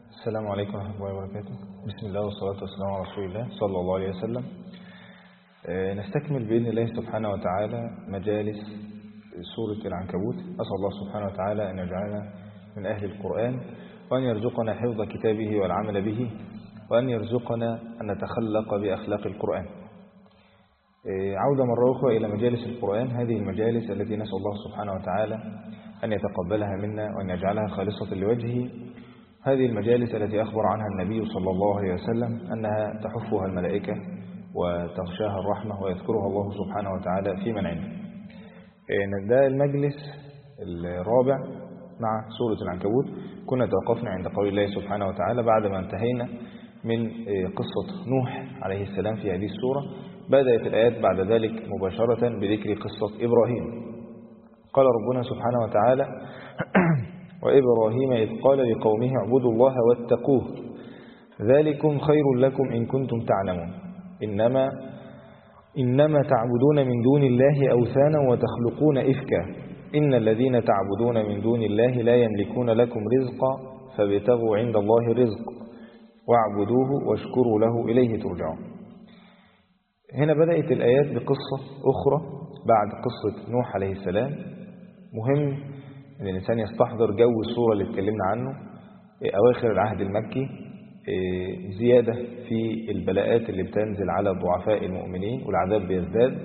السلام عليكم ورحمة الله وبركاته. بسم الله والصلاة والسلام على رسول الله صلى الله عليه وسلم. نستكمل بإذن الله سبحانه وتعالى مجالس سورة العنكبوت. أسأل الله سبحانه وتعالى أن يجعلنا من أهل القرآن، وأن يرزقنا حفظ كتابه والعمل به، وأن يرزقنا أن نتخلق بأخلاق القرآن. عودة مرة أخرى إلى مجالس القرآن، هذه المجالس التي نسأل الله سبحانه وتعالى أن يتقبلها منا وأن يجعلها خالصة لوجهه. هذه المجالس التي أخبر عنها النبي صلى الله عليه وسلم أنها تحفها الملائكة وتغشاها الرحمة ويذكرها الله سبحانه وتعالى في من عنده. ده المجلس الرابع مع سورة العنكبوت. كنا توقفنا عند قول الله سبحانه وتعالى بعد ما انتهينا من قصة نوح عليه السلام في هذه السورة. بدأت الآيات بعد ذلك مباشرة بذكر قصة إبراهيم. قال ربنا سبحانه وتعالى: وإبراهيم إذ قال لقومه اعبدوا الله واتقوه ذلكم خير لكم إن كنتم تعلمون إنما تعبدون من دون الله أوثانا وتخلقون إفكا إن الذين تعبدون من دون الله لا يملكون لكم رزقا فابتغوا عند الله الرزق واعبدوه واشكروا له إليه ترجعون. هنا بدأت الآيات بقصة أخرى بعد قصة نوح عليه السلام. مهم أن الإنسان يستحضر جو السورة اللي اتكلمنا عنه، أواخر العهد المكي، زيادة في البلاءات اللي بتنزل على ضعفاء المؤمنين والعذاب بيزداد،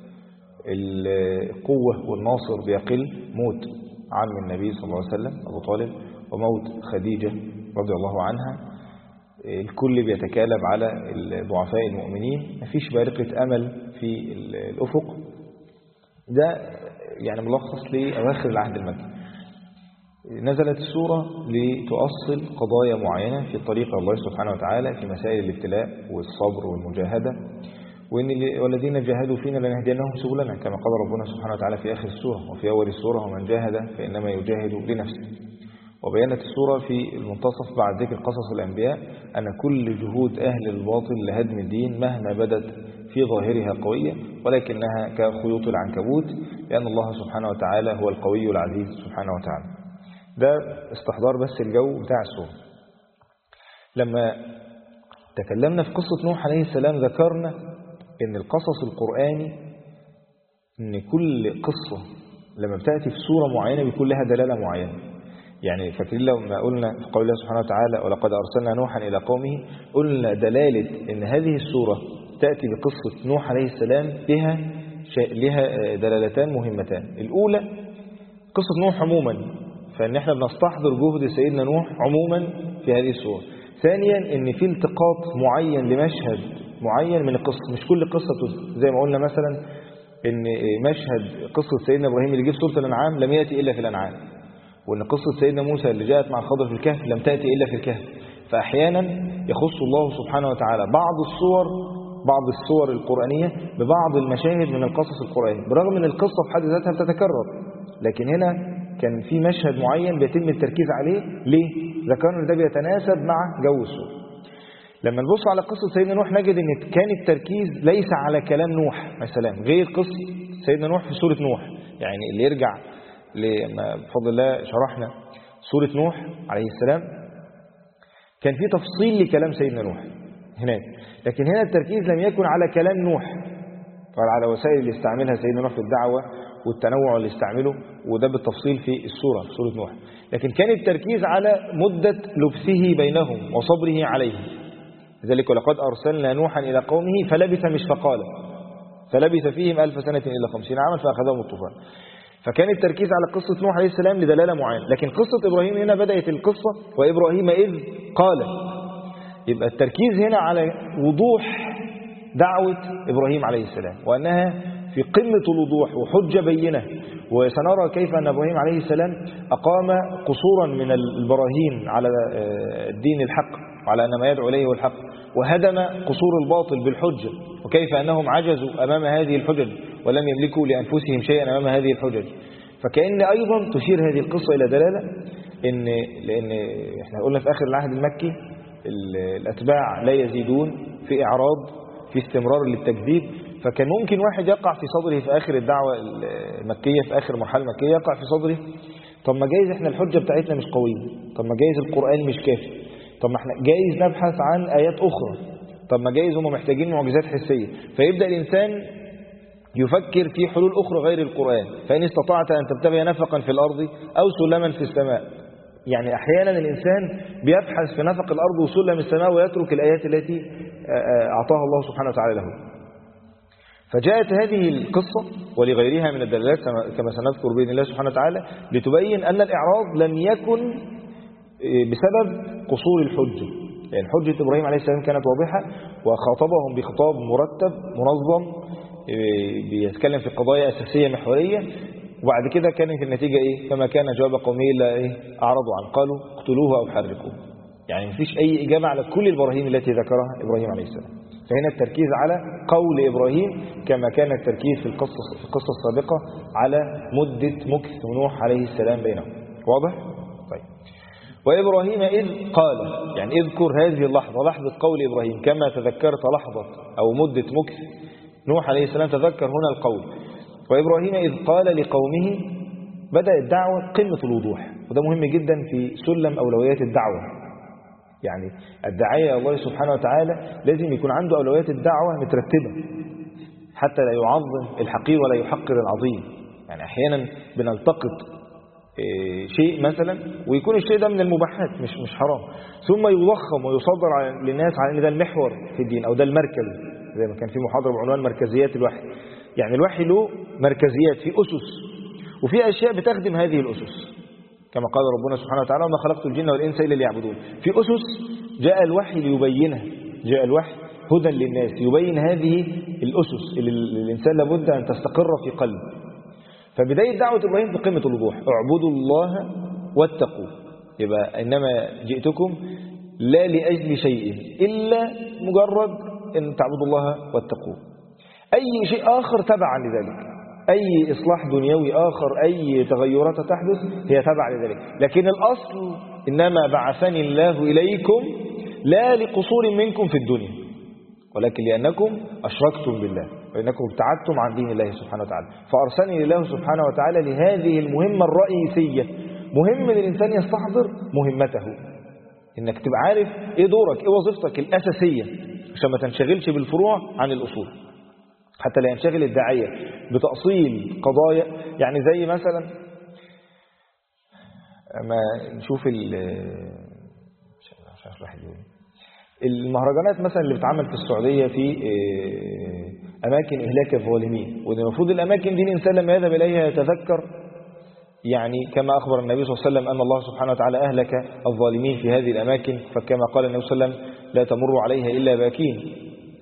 القوة والناصر بيقل، موت عم النبي صلى الله عليه وسلم أبو طالب وموت خديجة رضي الله عنها، الكل بيتكالب على ضعفاء المؤمنين، مفيش بارقة أمل في الأفق. ده يعني ملخص لأواخر العهد المكي. نزلت السورة لتؤصل قضايا معينة في طريق الله سبحانه وتعالى في مسائل الابتلاء والصبر والمجاهدة، والذين جاهدوا فينا لنهدينهم سبلنا كما قال ربنا سبحانه وتعالى في آخر السورة وفي أول السورة: ومن جاهد فإنما يجاهد لنفسه. وبينت السورة في المنتصف بعد ذكر قصص الأنبياء أن كل جهود أهل الباطل لهدم الدين مهما بدت في ظاهرها قوية ولكنها كخيوط العنكبوت، لأن الله سبحانه وتعالى هو القوي العزيز سبحانه وتعالى. ده استحضار بس الجو بتاع السورة. لما تكلمنا في قصة نوح عليه السلام ذكرنا أن القصص القرآني، أن كل قصة لما بتأتي في سورة معينة بيكون لها دلالة معينة. يعني فاكرين لما قلنا في قول الله سبحانه وتعالى: ولقد أرسلنا نوحا إلى قومه، قلنا دلالة أن هذه السورة تأتي بقصة نوح عليه السلام لها دلالتان مهمتان. الأولى قصة نوح عموما، فإن احنا بنستحضر جهد سيدنا نوح عموما في هذه السورة. ثانيا ان في التقاط معين لمشهد معين من القصة، مش كل قصة زي ما قلنا مثلا ان مشهد قصة سيدنا إبراهيم اللي جه في سورة الأنعام لم يأتي إلا في الأنعام، وان قصة سيدنا موسى اللي جاءت مع الخضر في الكهف لم تأتي إلا في الكهف. فأحيانا يخص الله سبحانه وتعالى بعض الصور القرآنية ببعض المشاهد من القصص القرآنية، برغم ان القصة في حد ذاتها بتتكرر، لكن هنا كان في مشهد معين بيتم التركيز عليه. ليه؟ ذكرنا ده بيتناسب مع جو السورة. لما نبص على قصة سيدنا نوح نجد ان كان التركيز ليس على كلام نوح عليه السلام، غير قصة سيدنا نوح في سورة نوح. يعني اللي يرجع لما بفضل الله شرحنا سورة نوح عليه السلام كان في تفصيل لكلام سيدنا نوح هناك، لكن هنا التركيز لم يكن على كلام نوح بل على وسائل اللي استعملها سيدنا نوح في الدعوة والتنوع اللي استعمله، وده بالتفصيل في السورة في سورة نوح. لكن كان التركيز على مدة لبثه بينهم وصبره عليهم. لذلك ولقد أرسلنا نوحا إلى قومه فلبث مش فقال فلبث فيهم 1000 سنة إلا 50 عاما فأخذهم الطوفان. فكان التركيز على قصة نوح عليه السلام لدلالة معينة. لكن قصة إبراهيم هنا بدأت القصة وإبراهيم إذ قال، يبقى التركيز هنا على وضوح دعوة إبراهيم عليه السلام وأنها في قمة الوضوح وحجة بينة. وسنرى كيف أن إبراهيم عليه السلام أقام قصورا من البراهين على الدين الحق وعلى أن ما يدعو إليه هو الحق، وهدم قصور الباطل بالحجة، وكيف أنهم عجزوا أمام هذه الحجج ولم يملكوا لأنفسهم شيئا أمام هذه الحجج. فكأن أيضا تشير هذه القصة إلى دلالة لأن احنا قلنا في آخر العهد المكي الأتباع لا يزيدون في إعراض، في استمرار للتكذيب. فكان ممكن واحد يقع في صدره في آخر الدعوة المكية، في آخر مرحلة مكية، يقع في صدره طب ما جايز احنا الحجة بتاعتنا مش قوية، طب ما جايز القرآن مش كافي، طب ما احنا جايز نبحث عن آيات أخرى، طب ما جايز هم محتاجين معجزات حسية، فيبدأ الإنسان يفكر في حلول أخرى غير القرآن. فإن استطعت أن تبتغي نفقا في الأرض أو سلما في السماء. يعني أحيانا الإنسان بيبحث في نفق الأرض وسلم السماء ويترك الآيات التي أعطاها الله سبحانه وتعالى له. فجاءت هذه القصة ولغيرها من الدلالات كما سنذكر بإذن الله سبحانه وتعالى لتبين أن الإعراض لم يكن بسبب قصور الحجة. يعني حجة إبراهيم عليه السلام كانت واضحة، وخاطبهم بخطاب مرتب منظم بيتكلم في قضايا أساسية محورية، وبعد كده كان في النتيجة إيه؟ فما كان جواب قومه إلا إيه؟ أعرضوا عنه قالوا اقتلوه أو حرقوه. يعني مفيش أي إجابة على كل البراهين التي ذكرها إبراهيم عليه السلام. فهنا التركيز على قول إبراهيم كما كان التركيز في القصة السابقة على مدة مكث نوح عليه السلام بينهم. واضح؟ طيب. وإبراهيم إذ قال، يعني اذكر هذه اللحظة، لحظة قول إبراهيم كما تذكرت لحظة أو مدة مكث نوح عليه السلام، تذكر هنا القول. وإبراهيم إذ قال لقومه، بدأ الدعوة قمة الوضوح، وده مهم جدا في سلم أولويات الدعوة. يعني الداعية الله سبحانه وتعالى لازم يكون عنده أولويات الدعوة مترتبة حتى لا يعظم الحقير ولا يحقر العظيم. يعني أحيانا بنلتقط شيء مثلا ويكون الشيء ده من المباحات مش حرام، ثم يضخم ويصدر للناس على ان ده المحور في الدين او ده المركز، زي ما كان في محاضرة بعنوان مركزيات الوحي. يعني الوحي له مركزيات في أسس، وفي أشياء بتخدم هذه الأسس كما قال ربنا سبحانه وتعالى وما خلقت الجن والإنس إلا ليعبدون. في أسس جاء الوحي ليبينها، جاء الوحي هدى للناس يبين هذه الأسس اللي الإنسان لابد أن تستقر في قلبه. فبداية دعوة إبراهيم في قمة الوضوح، اعبدوا الله واتقوا. يبقى إنما جئتكم لا لأجل شيء إلا مجرد أن تعبدوا الله واتقوا. أي شيء آخر تبعا لذلك، أي إصلاح دنيوي آخر، أي تغيرات تحدث هي تبع لذلك. لكن الأصل إنما بعثني الله إليكم لا لقصور منكم في الدنيا، ولكن لأنكم أشركتم بالله وإنكم ابتعدتم عن دين الله سبحانه وتعالى، فأرسلني الله سبحانه وتعالى لهذه المهمة الرئيسية. مهم الإنسان يستحضر مهمته، إنك تبقى عارف إيه دورك، إيه وظيفتك الأساسية، عشان ما تنشغلش بالفروع عن الأصول، حتى لا ينشغل الداعية بتأصيل قضايا. يعني زي مثلا ما نشوف المهرجانات مثلا اللي بتعمل في السعودية في أماكن إهلاك الظالمين، وده المفروض الأماكن دي الإنسان لما يذهب إليها يتذكر، يعني كما أخبر النبي صلى الله عليه وسلم أن الله سبحانه وتعالى أهلك الظالمين في هذه الأماكن، فكما قال النبي صلى الله عليه وسلم لا تمر عليها إلا باكين.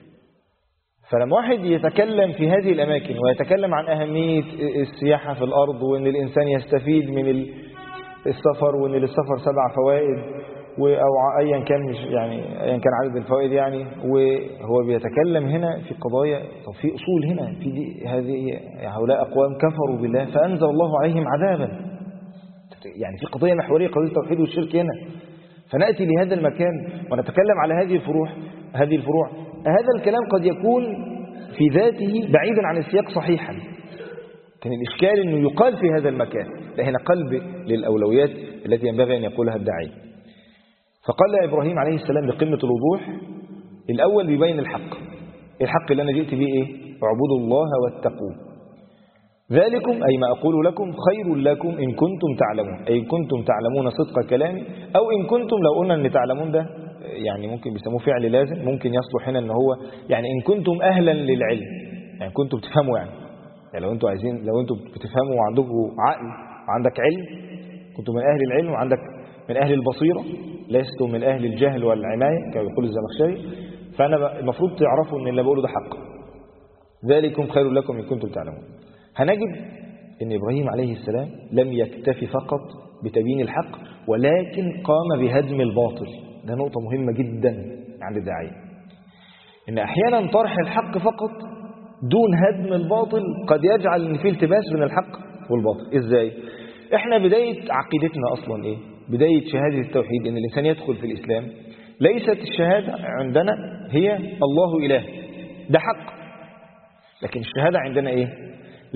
فلما واحد يتكلم في هذه الأماكن ويتكلم عن أهمية السياحة في الأرض، وأن الإنسان يستفيد من السفر، وأن للسفر 7 فوائد أو أيا كان، مش يعني أيا كان عدد الفوائد يعني، وهو بيتكلم هنا في قضايا. طب في أصول هنا في دي، هذه هؤلاء أقوام كفروا بالله فأنزل الله عليهم عذابا. يعني في قضية محورية، قضية التوحيد والشرك هنا. فنأتي لهذا المكان ونتكلم على هذه الفروع. هذا الكلام قد يكون في ذاته بعيدا عن السياق صحيحا، كان الإشكال أنه يقال في هذا المكان. هنا قلب للأولويات التي ينبغي أن يقولها الداعي. فقال إبراهيم عليه السلام بقمة الوضوح، الأول بيبين الحق اللي أنا جئت به إيه؟ اعبدوا الله واتقوا. ذلكم أي ما أقول لكم خير لكم إن كنتم تعلمون، أي إن كنتم تعلمون صدق كلامي، أو إن كنتم، لو قلنا أن تعلمون ده يعني ممكن بيسموه فعل لازم، ممكن يصلح هنا أنه هو يعني إن كنتم أهلا للعلم، يعني كنتم بتفهموا، يعني لو أنتم عايزين، لو أنتم بتفهموا وعندكم عقل وعندك علم، كنتم من أهل العلم وعندك من أهل البصيرة، لستم من أهل الجهل والعماية كما يقول الزمخشري. فأنا المفروض تعرفوا أن اللي بقوله ده حق. ذلكم خير لكم إن كنتم تعلمون. هنجد أن إبراهيم عليه السلام لم يكتفي فقط بتبيين الحق، ولكن قام بهدم الباطل. ده نقطة مهمة جدا عند الداعية، إن أحيانا طرح الحق فقط دون هدم الباطل قد يجعل أن فيه التباس بين الحق والباطل. إزاي؟ إحنا بداية عقيدتنا أصلا إيه؟ بداية شهادة التوحيد إن الإنسان يدخل في الإسلام، ليست الشهادة عندنا هي الله إله، ده حق، لكن الشهادة عندنا إيه؟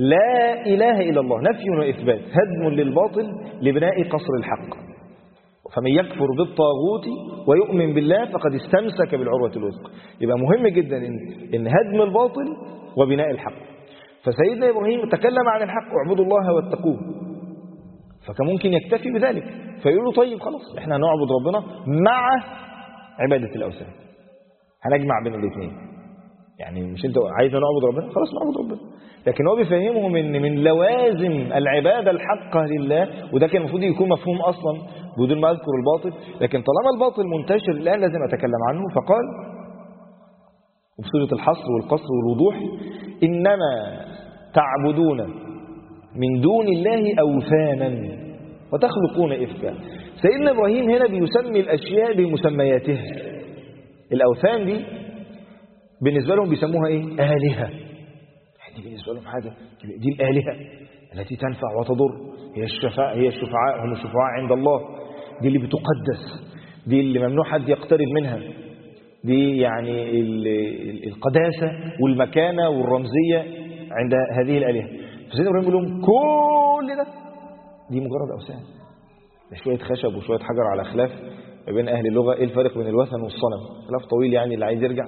لا إله إلا الله، نفي وإثبات، هدم للباطل لبناء قصر الحق. فمن يكفر بالطاغوت ويؤمن بالله فقد استمسك بالعروة الوثقى. يبقى مهم جدا إن هدم الباطل وبناء الحق. فسيدنا إبراهيم تكلم عن الحق واعبدوا الله واتقوه، فكان ممكن يكتفي بذلك فيقول له طيب خلاص احنا هنعبد ربنا مع عبادة الأوثان، هنجمع بين الاثنين. يعني مش انت عايزنا نعبد ربنا خلاص نعبد ربنا، لكن هو بيفهمهم ان من لوازم العبادة الحقة لله، وده كان المفروض يكون مفهوم اصلا بدون ما اذكر الباطل، لكن طالما الباطل منتشر الان لازم اتكلم عنه. فقال بصيغة الحصر والقصر والوضوح: انما تعبدون من دون الله اوثانا وتخلقون افكا. سيدنا ابراهيم هنا بيسمي الاشياء بمسمياتها. الاوثان دي بالنسبة لهم بيسموها ايه؟ آلهة. دي بالنسبة لهم حاجة، دي الآلهة التي تنفع وتضر، هي الشفعاء، هم الشفعاء عند الله، دي اللي بتقدس، دي اللي ممنوع حد يقترب منها، دي يعني القداسة والمكانة والرمزية عند هذه الآلهة. فسيدنا إبراهيم يقول لهم كل ده دي مجرد أوثان، ده شوية خشب وشوية حجر على خلاف ما بين أهل اللغة. إيه الفرق بين الوثن والصنم؟ خلاف طويل يعني، اللي عايز يرجع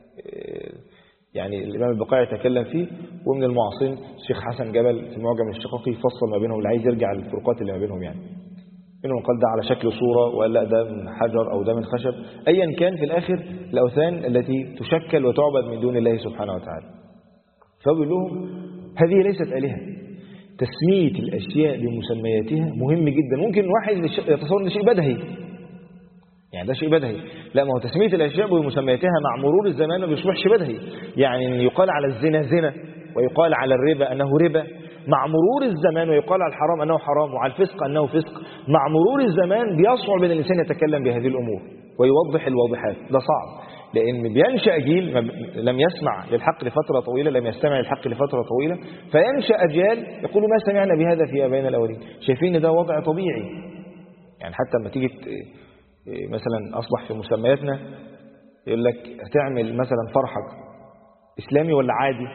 يعني الإمام البقاعي يتكلم فيه، ومن المعاصرين الشيخ حسن جبل في معجم الشقاقي يفصل ما بينهم اللي عايز يرجع الفروقات اللي ما بينهم. يعني منهم قال ده على شكل صورة، وقال لا ده من حجر أو ده من خشب. أيا كان في الآخر الأوثان التي تشكل وتعبد من دون الله سبحانه وتعالى. فبيقول لهم هذه ليست آلهة. تسمية الأشياء بمسمياتها مهم جدا. ممكن واحد يتصور ان شيء بدهي، يعني ده شيء بدهي، لا، ما هو تسمية الأشياء بمسمياتها مع مرور الزمان ما بيصبحش بدهي. يعني يقال على الزنا زنا، ويقال على الربا أنه ربا مع مرور الزمان، ويقال على الحرام أنه حرام، وعلى الفسق أنه فسق. مع مرور الزمان بيصعب أن الإنسان يتكلم بهذه الأمور ويوضح الواضحات. ده صعب، لأن بينشأ جيل لم يسمع للحق لفترة طويلة، لم يستمع للحق لفترة طويلة، فينشأ أجيال يقولوا ما سمعنا بهذا في آبائنا الأولين. شايفين ده وضع طبيعي. يعني حتى لما تيجي مثلا أصبح في مسمياتنا يقول لك هتعمل مثلا فرحك إسلامي ولا عادي؟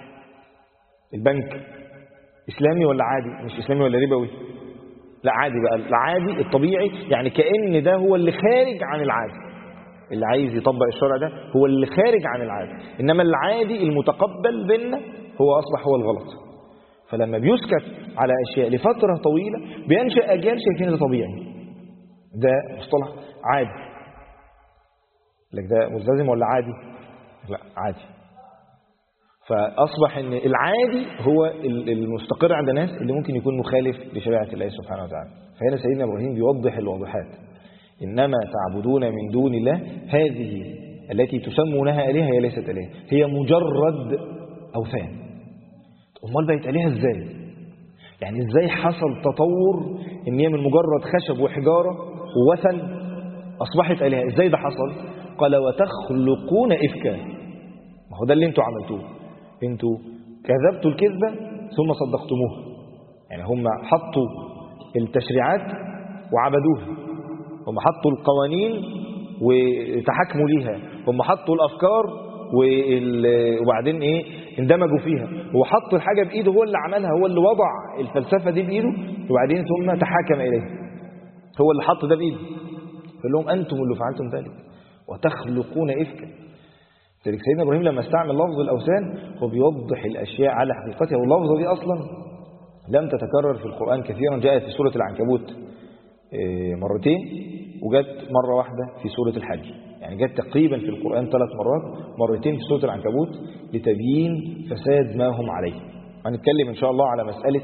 البنك إسلامي ولا عادي؟ مش إسلامي ولا ربوي، لا عادي بقى، العادي الطبيعي. يعني كأن ده هو اللي خارج عن العادي، اللي عايز يطبق الشرع ده هو اللي خارج عن العادي، إنما العادي المتقبل بيننا هو أصبح هو الغلط. فلما بيسكت على أشياء لفترة طويلة بينشأ أجيال شايفين ده طبيعي، ده مصطلح عادي. لك ده ملتزم ولا عادي؟ لا عادي. فأصبح إن العادي هو المستقر عند الناس اللي ممكن يكون مخالف لشريعة الله سبحانه وتعالى. فهنا سيدنا إبراهيم بيوضح الواضحات. إنما تعبدون من دون الله، هذه التي تسمونها آلهة هي ليست آلهة، هي مجرد أوثان. أمال بقت آلهة إزاي؟ يعني إزاي حصل تطور إن هي من مجرد خشب وحجارة ووثن أصبحت آلهة؟ إزاي ده حصل؟ قال وتخلقون إفكا. ما هو ده اللي انتوا عملتوه، انتوا كذبتوا الكذبة ثم صدقتموها. يعني هم حطوا التشريعات وعبدوها، هم حطوا القوانين وتحكموا ليها، هم حطوا الأفكار وبعدين ايه اندمجوا فيها. هو حط الحاجة بإيده، هو اللي عملها، هو اللي وضع الفلسفة دي بإيده، وبعدين ثم تحاكم إليه، هو اللي حط ده بإيده. فقال لهم أنتم اللي فعلتم ذلك وتخلقون إفكا. لذلك سيدنا إبراهيم لما استعمل لفظ الأوثان هو بيوضح الأشياء على حقيقتها. واللفظة دي أصلا لم تتكرر في القرآن كثيرا، جاءت في سورة العنكبوت مرتين، وجت مرة واحدة في سورة الحج. يعني جت تقريبا في القرآن 3 مرات، مرتين في سورة العنكبوت لتبيين فساد ما هم عليه. هنتكلم إن شاء الله على مسألة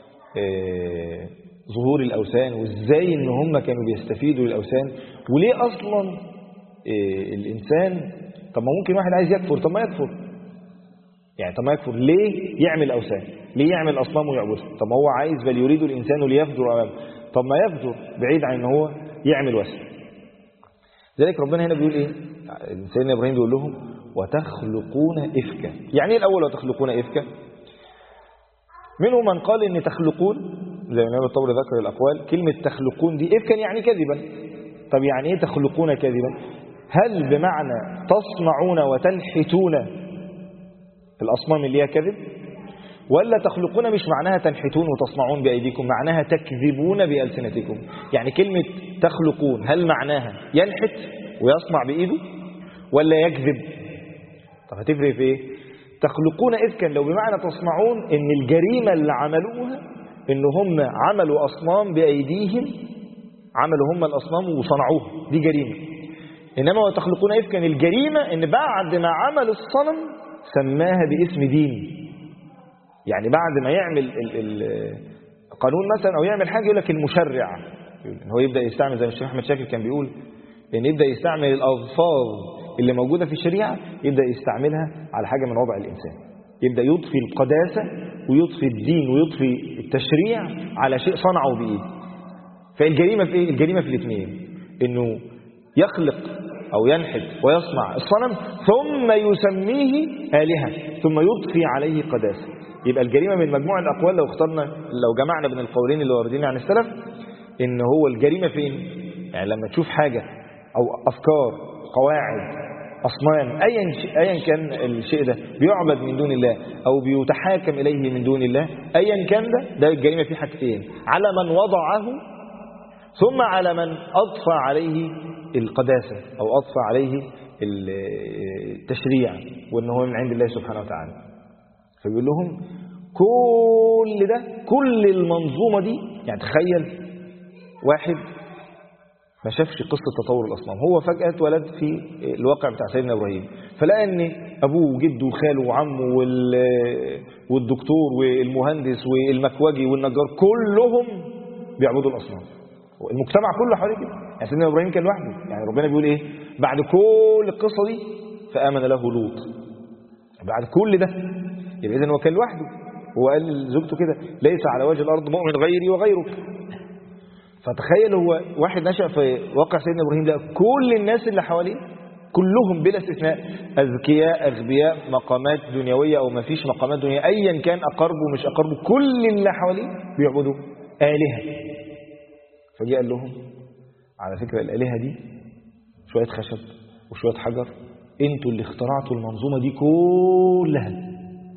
ظهور الأوثان، وإزاي إن هم كانوا بيستفيدوا للأوثان، وليه أصلا الإنسان، طب ما ممكن واحد عايز يكفر، طب ما يكفر، يعني طب ما يكفر ليه يعمل أوثان؟ ليه يعمل أصنام ويعبدها؟ طب ما هو عايز بل يريد الإنسان ليفجر أمامه، طب ما يفجر بعيد عن إن هو يعمل وثن. ذلك ربنا هنا بيقول إيه؟ سيدنا إبراهيم بيقول لهم وتخلقون إفكا. يعني إيه الأول وتخلقون إفكا؟ منهم من قال إن تخلقون، زي ما الإمام الطبري ذكر الأقوال، كلمة تخلقون دي إفكا يعني كذبا. طب يعني إيه تخلقون كذبا؟ هل بمعنى تصنعون وتنحتون الأصنام اللي هي كذب، ولا تخلقون مش معناها تنحتون وتصنعون بأيديكم، معناها تكذبون بألسنتكم. يعني كلمة تخلقون هل معناها ينحت ويصنع بإيده ولا يكذب؟ طب هتفرق في ايه؟ تخلقون إذ كان لو بمعنى تصنعون ان الجريمة اللي عملوها ان هم عملوا أصنام بأيديهم، عملوا هم الأصنام وصنعوها، دي جريمة. إنما وتخلقون إذ كان الجريمة ان بعد ما عملوا الصنم سماها باسم دين. يعني بعد ما يعمل القانون مثلا او يعمل حاجة يقول لك المشرع، هو يبدأ يستعمل زي الشيخ أحمد شاكر كان بيقول ان يبدأ يستعمل الألفاظ اللي موجودة في الشريعة، يبدأ يستعملها على حاجة من وضع الإنسان، يبدأ يضفي القداسة ويضفي الدين ويضفي التشريع على شيء صنعه بإيده. فالجريمة في إيه؟ الجريمة في الاثنين، إنه يخلق أو ينحت ويصنع الصنم ثم يسميه آلهة ثم يضفي عليه قداسة. يبقى الجريمة من مجموع الأقوال لو اخترنا، لو جمعنا بين القولين اللي واردين عن السلف، إن هو الجريمة فين؟ يعني لما تشوف حاجة أو أفكار، قواعد، أصنام، أيا كان الشيء ده بيعبد من دون الله أو بيتحاكم إليه من دون الله، أيا كان ده الجريمة فيه حاجتين: على من وضعه ثم على من أضفى عليه القداسة أو أضفى عليه التشريع وأنه هو من عند الله سبحانه وتعالى. فبيقول لهم كل ده، كل المنظومة دي، يعني تخيل واحد ما شافش قصة تطور الأصنام، هو فجأة اتولد في الواقع بتاع سيدنا إبراهيم، فلقى أن أبوه وجده وخاله وعمه والدكتور والمهندس والمكواجي والنجار كلهم بيعبدوا الأصنام، المجتمع كله حواليه كده. يعني سيدنا إبراهيم كان لوحده، يعني ربنا بيقول إيه بعد كل القصة دي؟ فآمن له لوط. بعد كل ده يبقى إذن هو كان لوحده، هو قال لزوجته كده: ليس على وجه الأرض مؤمن غيري وغيرك. فتخيل هو واحد نشأ في واقع سيدنا إبراهيم، ده كل الناس اللي حواليه كلهم بلا استثناء أذكياء أغبياء، مقامات دنيوية أو ما فيش مقامات دنيوية، أيا كان أقربه مش أقربه، كل اللي حواليه بيعبدوا آلهة. فجاء قال لهم: على فكرة الآلهة دي شوية خشب وشوية حجر، انتوا اللي اخترعتوا المنظومة دي كلها.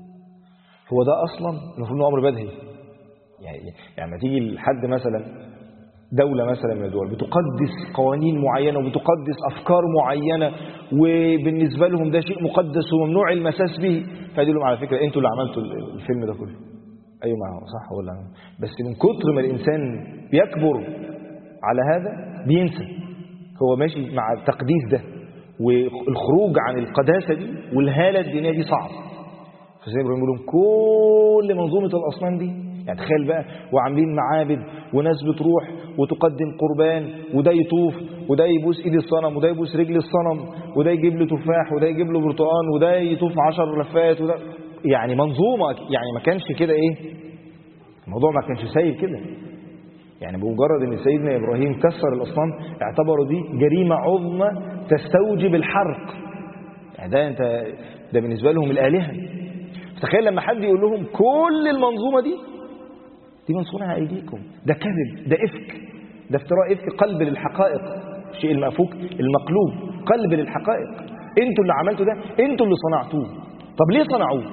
هو ده أصلا المفروض انه أمر بدهي. يعني ما تيجي لحد مثلا دولة مثلا من الدول بتقدس قوانين معينة وبتقدس أفكار معينة، وبالنسبة لهم ده شيء مقدس وممنوع المساس به، فيقول لهم: على فكرة انتوا اللي عملتوا الفيلم ده كله. أيوة معه صح ولا عمل. بس من كتر ما الإنسان بيكبر على هذا بينسى هو ماشي مع التقديس ده، والخروج عن القداسة دي والهالة الدينية دي صعب. فزي ما بيقولوا كل منظومة الأصنام دي، يعني تخيل بقى وعاملين معابد وناس بتروح وتقدم قربان، وده يطوف وده يبوس ايد الصنم وده يبوس رجل الصنم وده يجيب له تفاح وده يجيب له برتقان وده يطوف 10 لفات وده، يعني منظومة. يعني ما كانش كده ايه الموضوع، ما كانش سايب كده. يعني بمجرد ان سيدنا ابراهيم كسر الاصنام اعتبروا دي جريمة عظمى تستوجب الحرق. يعني ده بالنسبة لهم الآلهة. تخيل لما حد يقول لهم كل المنظومة دي من صنع أيديكم، ده كذب، ده إفك، ده افتراء، إفك، قلب للحقائق، الشيء المأفوك المقلوب، قلب للحقائق. انتوا اللي عملتوا ده، انتوا اللي صنعتوه. طب ليه صنعوه؟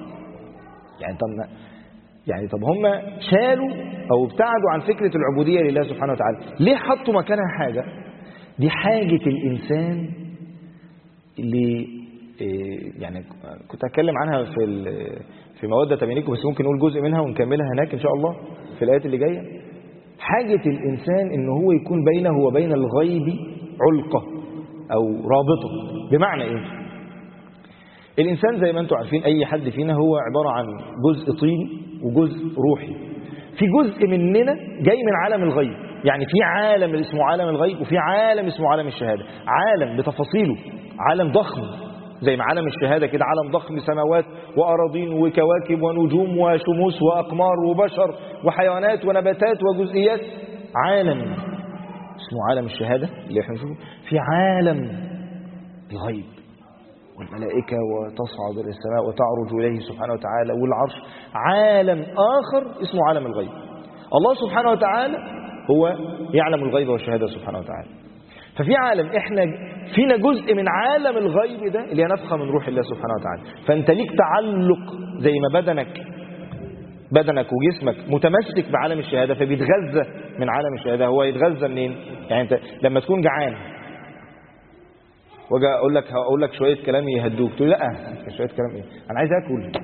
يعني طب هم شالوا أو ابتعدوا عن فكرة العبودية لله سبحانه وتعالى، ليه حطوا مكانها حاجة؟ دي حاجة الإنسان اللي يعني كنت هتكلم عنها في مودة تبينيكم، بس ممكن نقول جزء منها ونكملها هناك إن شاء الله في الآيات اللي جاية. حاجة الإنسان إنه هو يكون بينه وبين الغيب علقة أو رابطة. بمعنى إيه؟ الإنسان زي ما أنتم عارفين أي حد فينا هو عبارة عن جزء طيني وجزء روحي. في جزء مننا جاي من عالم الغيب، يعني في عالم اسمه عالم الغيب وفي عالم اسمه عالم الشهادة، عالم بتفاصيله، عالم ضخم زي ما عالم الشهادة كده، عالم ضخم، سماوات وأراضين وكواكب ونجوم وشموس وأقمار وبشر وحيوانات ونباتات وجزئيات. عالم اسمه عالم الشهادة اللي احنا نشوفه، في عالم الغيب والملائكة وتصعد إلى السماء وتعرج إليه سبحانه وتعالى والعرش. عالم آخر اسمه عالم الغيب. الله سبحانه وتعالى هو يعلم الغيب والشهادة سبحانه وتعالى. ففي عالم احنا فينا جزء من عالم الغيب ده اللي هي نفخة من روح الله سبحانه وتعالى. فانت ليك تعلق زي ما بدنك بدنك وجسمك متمسك بعالم الشهادة فبيتغذى من عالم الشهادة. هو يتغذى منين؟ يعني انت لما تكون جعان واجي هقول لك شوية كلام يهدوك، تقول لا شوية كلام ايه، انا عايز اكل.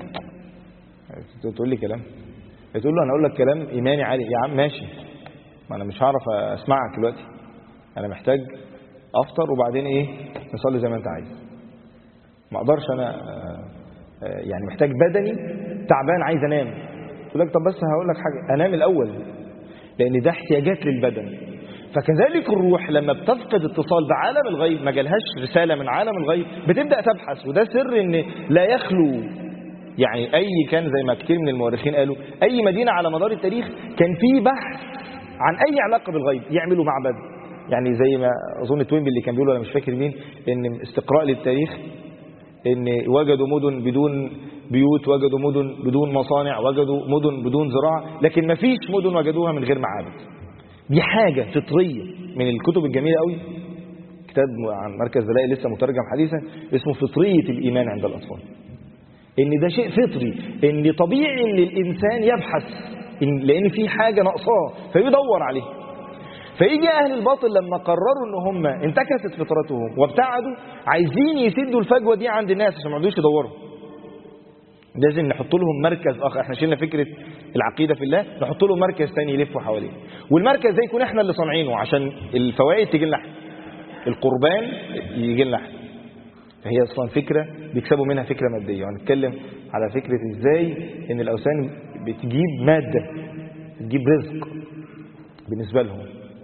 تقول لي كلام، تقول له انا اقول لك كلام ايماني عالي. يا عم ماشي، ما انا مش هعرف اسمعك دلوقتي، انا محتاج افطر وبعدين ايه نصلي زي ما انت عايز. ما اقدرش انا يعني محتاج بدني تعبان عايز انام. يقول لك طب بس هقول لك حاجه، انام الاول، لان ده احتياجات للبدن. فكذلك الروح لما بتفقد اتصال بعالم الغيب، ما جالهاش رساله من عالم الغيب، بتبدا تبحث. وده سر ان لا يخلو يعني كان زي ما كتير من المؤرخين قالوا، اي مدينه على مدار التاريخ كان في بحث عن اي علاقه بالغيب، يعملوا معبد. يعني زي ما اظن توينبي اللي كان بيقولوا، انا مش فاكر مين، ان استقراء للتاريخ ان وجدوا مدن بدون بيوت، وجدوا مدن بدون مصانع، وجدوا مدن بدون زراعه، لكن ما فيش مدن وجدوها من غير معابد. دي حاجه فطريه. من الكتب الجميله قوي كتاب عن مركز دلائل لسه مترجم حديثا اسمه فطريه الايمان عند الاطفال، ان ده شيء فطري، ان طبيعي ان الانسان يبحث لان في حاجه ناقصاه فيدور عليها. فيجي اهل الباطل لما قرروا ان هم انتكست فطرتهم وابتعدوا، عايزين يسدوا الفجوه دي عند الناس عشان ما يقعدوش يدوروا. لازم نحط لهم مركز اخر. احنا شلنا فكره العقيده في الله، نحط لهم مركز ثاني يلفوا حواليه، والمركز ده يكون احنا اللي صانعينه عشان الفوائد تيجي لنا احنا، القربان يجي لنا احنا. فهي اصلا فكره بيكسبوا منها فكره ماديه. وهنتكلم على فكره ازاي ان الاوثان بتجيب ماده، بتجيب رزق بالنسبه لهم.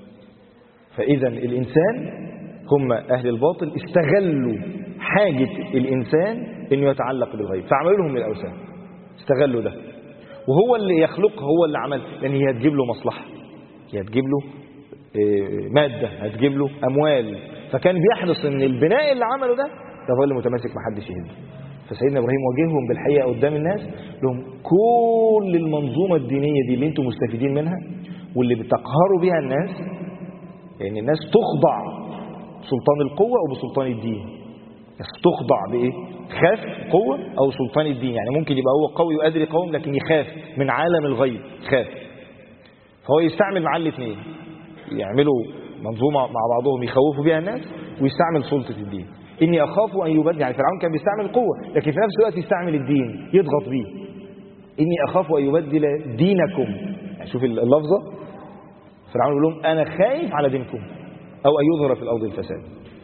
فاذا الانسان، هم اهل الباطل استغلوا حاجه الانسان انه يتعلق بالغيب، فعملوا لهم الاوثان، استغلوا ده. وهو اللي يخلقها، هو اللي عمل، لان هي هتجيب له مصلحه، هي هتجيب له ماده، هتجيب له اموال. فكان بيحرص ان البناء اللي عمله ده يظل متماسك، ما حدش يهده. فسيدنا ابراهيم واجههم بالحقيقه قدام الناس، لهم كل المنظومه الدينيه دي اللي انتم مستفيدين منها واللي بتقهروا بها الناس، لان الناس تخضع سلطان القوه او بسلطان الدين. تخضع بايه؟ خاف قوه او سلطان الدين. يعني ممكن يبقى هو قوي وقادر يقاوم، لكن يخاف من عالم الغيب، خاف. فهو يستعمل معاه الاثنين، يعملوا منظومه مع بعضهم يخوفوا بها الناس، ويستعمل سلطه الدين. اني اخاف ان يبدل. يعني فرعون كان بيستعمل القوه، لكن في نفس الوقت يستعمل الدين يضغط بيه. اني اخاف ان يبدل دينكم. يعني شوف اللفظه، فرعون يقول لهم انا خايف على دينكم او ان يظهر في الارض الفساد.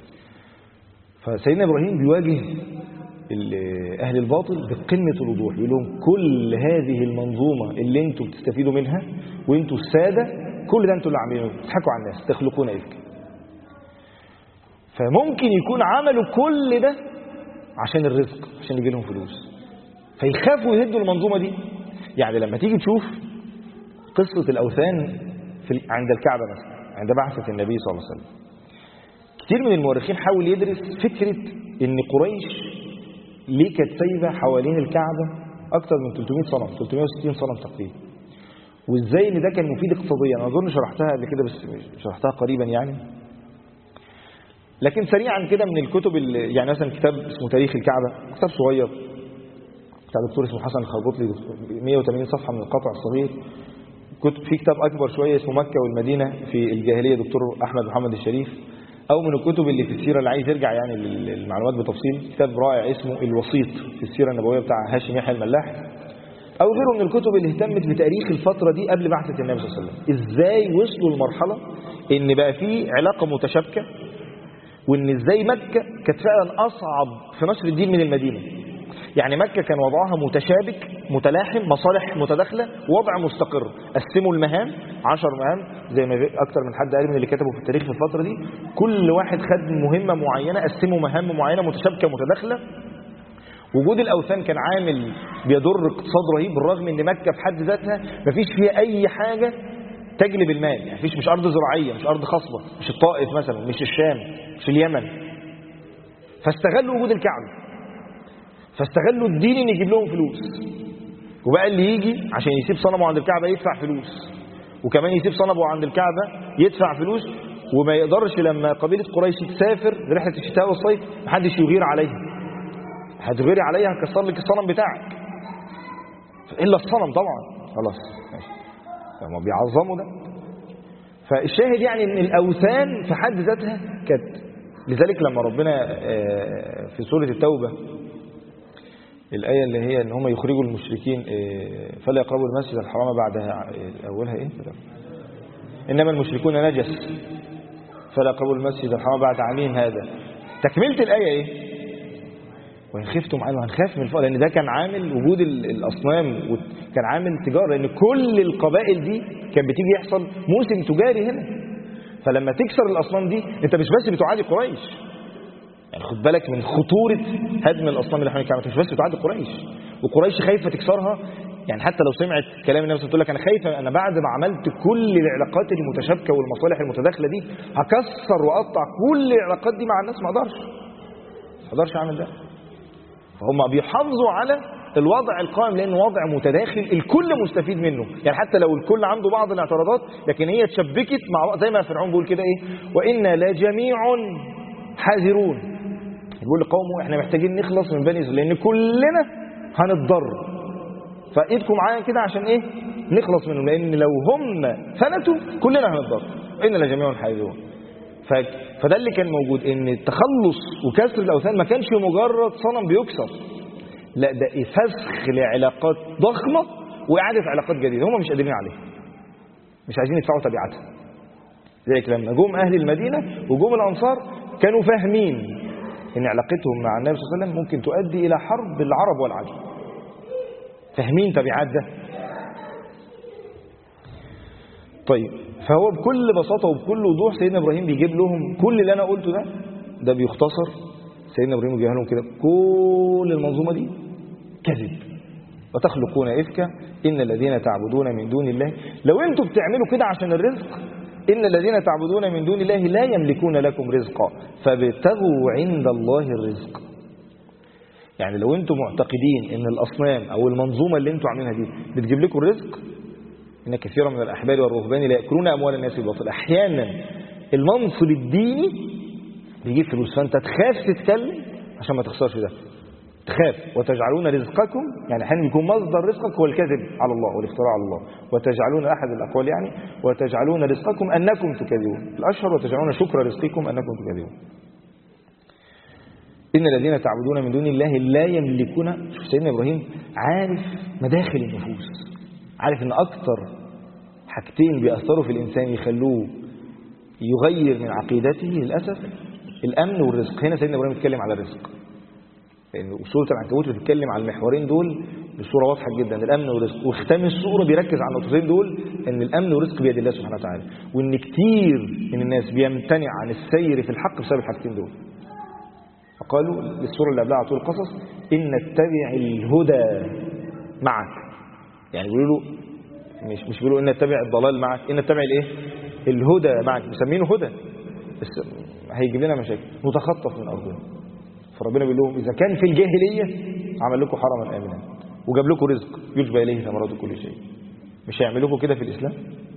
فسيدنا ابراهيم بيواجه اهل الباطل بقمه الوضوح، يقول لهم كل هذه المنظومه اللي انتم بتستفيدوا منها وانتم الساده، كل ده انتم اللي عاملينه، بتضحكوا على الناس، تخلقون افك. فممكن يكون عملوا كل ده عشان الرزق، عشان يجي لهم فلوس، فيخافوا يهدوا المنظومه دي. يعني لما تيجي تشوف قصه الاوثان عند الكعبه مثلا، عند بعثه النبي صلى الله عليه وسلم، كتير من المؤرخين حاول يدرس فكره ان قريش ليه كانت سايبه حوالين الكعبه اكثر من 300 صنم، 360 صنم تقريبا، وازاي ان ده كان مفيد اقتصاديا. انا اظن شرحتها قبل كده بس شرحتها قريبا يعني. لكن سريعا كده من الكتب يعني مثلا كتاب اسمه تاريخ الكعبه، كتاب صغير بتاع دكتور اسمه حسن الخربوطلي، 180 صفحه من القطع الصغير. في كتاب اكبر شويه اسمه مكه والمدينه في الجاهليه، دكتور احمد محمد الشريف. او من الكتب اللي في السيره اللي عايز يرجع يعني للمعلومات بتفصيل، كتاب رائع اسمه الوسيط في السيره النبويه بتاع هاشم يحيى الملاح. او غيره من الكتب اللي اهتمت بتاريخ الفتره دي قبل بعثه النبي صلى الله عليه وسلم، ازاي وصلوا لمرحله ان بقى في علاقه متشابكه، وان ازاي مكه كانت فعلا اصعب في نشر الدين من المدينه. يعني مكه كان وضعها متشابك متلاحم، مصالح متداخله، وضع مستقر. قسموا المهام 10 مهام زي ما اكتر من حد قال من اللي كتبوا في التاريخ في الفتره دي، كل واحد خد مهمه معينه، قسموا مهام معينه متشابكه متداخله. وجود الاوثان كان عامل بيضر اقتصاد رهيب، بالرغم ان مكه في حد ذاتها مفيش فيها اي حاجه تجلب المال. يعني مش ارض زراعيه، مش ارض خصبه، مش الطائف مثلا، مش الشام، مش اليمن. فاستغلوا وجود الكعبه، فاستغلوا الدين ان يجيب لهم فلوس. وبقى اللي يجي عشان يسيب صنمه عند الكعبه يدفع فلوس، وكمان يسيب صنمه عند الكعبه يدفع فلوس. وما يقدرش لما قبيله قريش تسافر برحله الشتاء والصيف محدش يغير عليها، هتغيري عليها هكسر لك الصنم بتاعك، الا الصنم طبعا. خلاص ماشي، فهم بيعظموا ده. فالشاهد يعني ان الاوثان في حد ذاتها كانت، لذلك لما ربنا في سورة التوبة الآية اللي هي ان هم يخرجوا المشركين فلا يقربوا المسجد الحرام بعد اولها ايه، انما المشركون نجس فلا يقربوا المسجد الحرام بعد عامهم هذا. تكملة الآية ايه؟ وإن خفتم عنه، هنخاف من الفقر، لأن ده كان عامل وجود الأصنام، وكان عامل تجارة، لأن كل القبائل دي كان بتيجي يحصل موسم تجاري هنا. فلما تكسر الأصنام دي أنت مش بس بتعادي قريش، يعني خد بالك من خطورة هدم الأصنام اللي احنا كانت، مش بس بتعادي قريش، وقريش خايفة تكسرها. يعني حتى لو سمعت كلام النبي صلى الله عليه وسلم تقول لك أنا خايفة، أنا بعد ما عملت كل العلاقات المتشابكة والمصالح المتداخلة دي هكسر وأقطع كل العلاقات دي مع الناس، ما أقدرش أعمل ده. فهم بيحافظوا على الوضع القائم، لأنه وضع متداخل الكل مستفيد منه. يعني حتى لو الكل عنده بعض الاعتراضات، لكن هي تشبكت مع، زي ما فرعون بيقول كده ايه، وإنا لجميع حاذرون، يقول لقومه احنا محتاجين نخلص من بني إسرائيل لأن كلنا هنتضر، فايدكم معايا كده عشان ايه نخلص منهم، لأن لو هم فلتوا كلنا هنتضر، وإنا لجميع حاذرون. فده اللي كان موجود، ان التخلص وكسر الاوثان ما كانش مجرد صنم بيكسر، لا ده فسخ لعلاقات ضخمه واعاده علاقات جديده هم مش قادرين عليها، مش عايزين يدفعوا تبعاتها. لذلك لما جم اهل المدينه وجم الانصار كانوا فاهمين ان علاقتهم مع النبي صلى الله عليه وسلم ممكن تؤدي الى حرب العرب والعجم، فاهمين تبعات ده. طيب، فهو بكل بساطة وبكل وضوح سيدنا إبراهيم بيجيب لهم كل اللي أنا قلته ده بيختصر. سيدنا إبراهيم بيجيب لهم كده كل المنظومة دي كذب، وتخلقون إفكا إن الذين تعبدون من دون الله، لو أنتم بتعملوا كده عشان الرزق، إن الذين تعبدون من دون الله لا يملكون لكم رزقا فابتغوا عند الله الرزق. يعني لو أنتم معتقدين إن الأصنام أو المنظومة اللي أنتم عاملينها دي بتجيب لكم الرزق، إن كثيرا من الأحبار والرهبان لا يأكلون أموال الناس بالباطل. أحيانا المنصب الديني بيجيب فلوس، فأنت تخاف تتكلم عشان ما تخسرش ده، تخاف. وتجعلون رزقكم، يعني أحيانا يكون مصدر رزقك هو الكذب على الله والافتراء على الله. وتجعلون أحد الأقوال يعني وتجعلون رزقكم أنكم تكذبون، الأشهر وتجعلون شكر رزقكم أنكم تكذبون. إن الذين تعبدون من دون الله لا يملكون. شوف سيدنا إبراهيم عارف مداخل النفوس، عارف ان اكتر حاجتين بيأثروا في الانسان يخلوه يغير من عقيدته للأسف الامن والرزق. هنا سيدنا ابراهيم بيتكلم على الرزق، لان سوره العنكبوت بتتكلم على المحورين دول بصوره واضحه جدا، الامن والرزق. وختام السوره بيركز على النقطتين دول، ان الامن والرزق بيد الله سبحانه وتعالى، وان كتير من الناس بيمتنع عن السير في الحق بسبب الحاجتين دول. فقالوا للسوره اللي قبلها على طول القصص ان نتبع الهدى معك، يعني بيقولوا مش بيقولوا ان نتبع الضلال معك، ان نتبع الايه الهدى معك، مسمينه هدى بس هيجيب لنا مشاكل، متخطف من ارضنا. فربنا بيقول لهم اذا كان في الجاهليه عمل لكم حرما امنا وجاب لكم رزق يجبى اليه ثمرات كل شيء، مش هيعمل لكم كده في الاسلام؟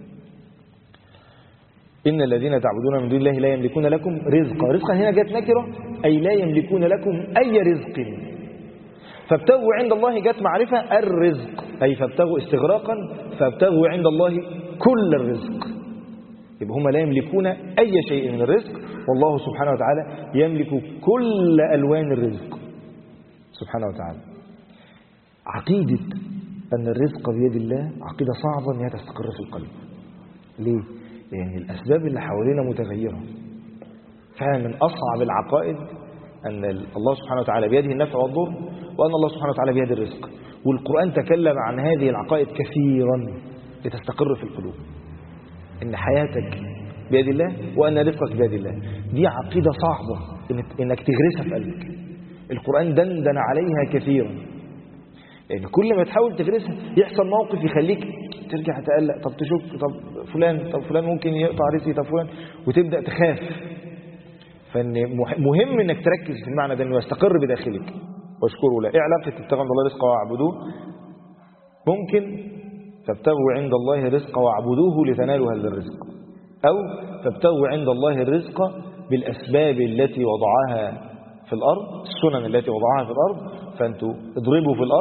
ان الذين تعبدون من دون الله لا يملكون لكم رزقا هنا جت نكره، اي لا يملكون لكم اي رزق. فابتغوا عند الله جت معرفة الرزق، أي فابتغوا استغراقا، فابتغوا عند الله كل الرزق. يبقى هم لا يملكون أي شيء من الرزق، والله سبحانه وتعالى يملك كل ألوان الرزق سبحانه وتعالى. عقيدة أن الرزق بيد الله عقيدة صعبة أنها تستقر في القلب. ليه؟ لأن الأسباب اللي حوالينا متغيرة. فعلا من أصعب العقائد أن الله سبحانه وتعالى بيده النفع والضر، وأن الله سبحانه وتعالى بيده الرزق. والقرآن تكلم عن هذه العقائد كثيرا لتستقر في القلوب، إن حياتك بيد الله وأن رزقك بيد الله. دي عقيدة صعبة إنك تغرسها في قلبك. القرآن دندن عليها كثيرا، يعني كل ما تحاول تغرسها يحصل موقف يخليك ترجع تقلق، طب تشك، طب فلان ممكن يقطع رزقي، طب فلان، وتبدأ تخاف. فإن مهم إنك تركز في المعنى ده، إنه يستقر بداخلك. واشكروا له. إيه علاقة تبتغوا عند الله رزقا واعبدوه؟ ممكن تبتغوا عند الله رزقا واعبدوه لتنالوا هذا الرزق، أو تبتغوا عند الله الرزق بالأسباب التي وضعها في الأرض، السنن التي وضعها في الأرض، فأنتوا اضربوا في الأرض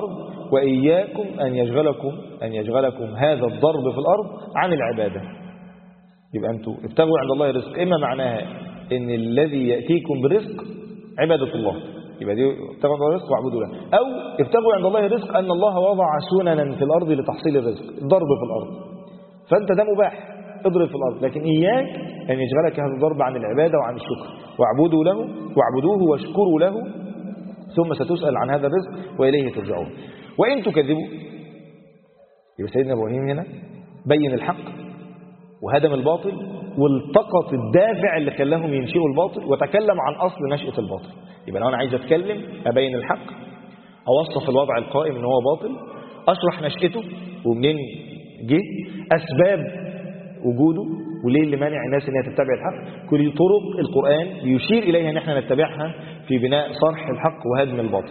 وإياكم أن يشغلكم هذا الضرب في الأرض عن العبادة. يبقى أنتوا ابتغوا عند الله الرزق، إما معناها إن الذي يأتيكم بالرزق عبادة الله، يبقى دي ابتغوا عند الله الرزق واعبدوا له، أو ابتغوا عند الله الرزق أن الله وضع سننا في الأرض لتحصيل الرزق، الضرب في الأرض، فأنت ده مباح اضرب في الأرض، لكن إياك أن يشغلك هذا الضرب عن العبادة وعن الشكر، واعبدوه واشكروا له ثم ستسأل عن هذا الرزق وإليه ترجعون. وإن تكذبوا، يبقى سيدنا إبراهيم هنا بين الحق وهدم الباطل والتقط الدافع اللي خلاهم ينشئوا الباطل وتكلم عن أصل نشأة الباطل. يبقى لو أنا عايز أتكلم أبين الحق، أوصف الوضع القائم إن هو باطل، أشرح نشأته ومنين جه، أسباب وجوده وليه اللي مانع الناس انها تتبع الحق، كل طرق القرآن يشير إليها ان احنا نتبعها في بناء صرح الحق وهدم الباطل.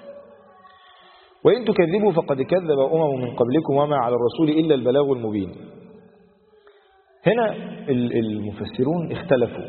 وإن تكذبوا فقد كذب أمم من قبلكم وما على الرسول إلا البلاغ المبين. هنا المفسرون اختلفوا،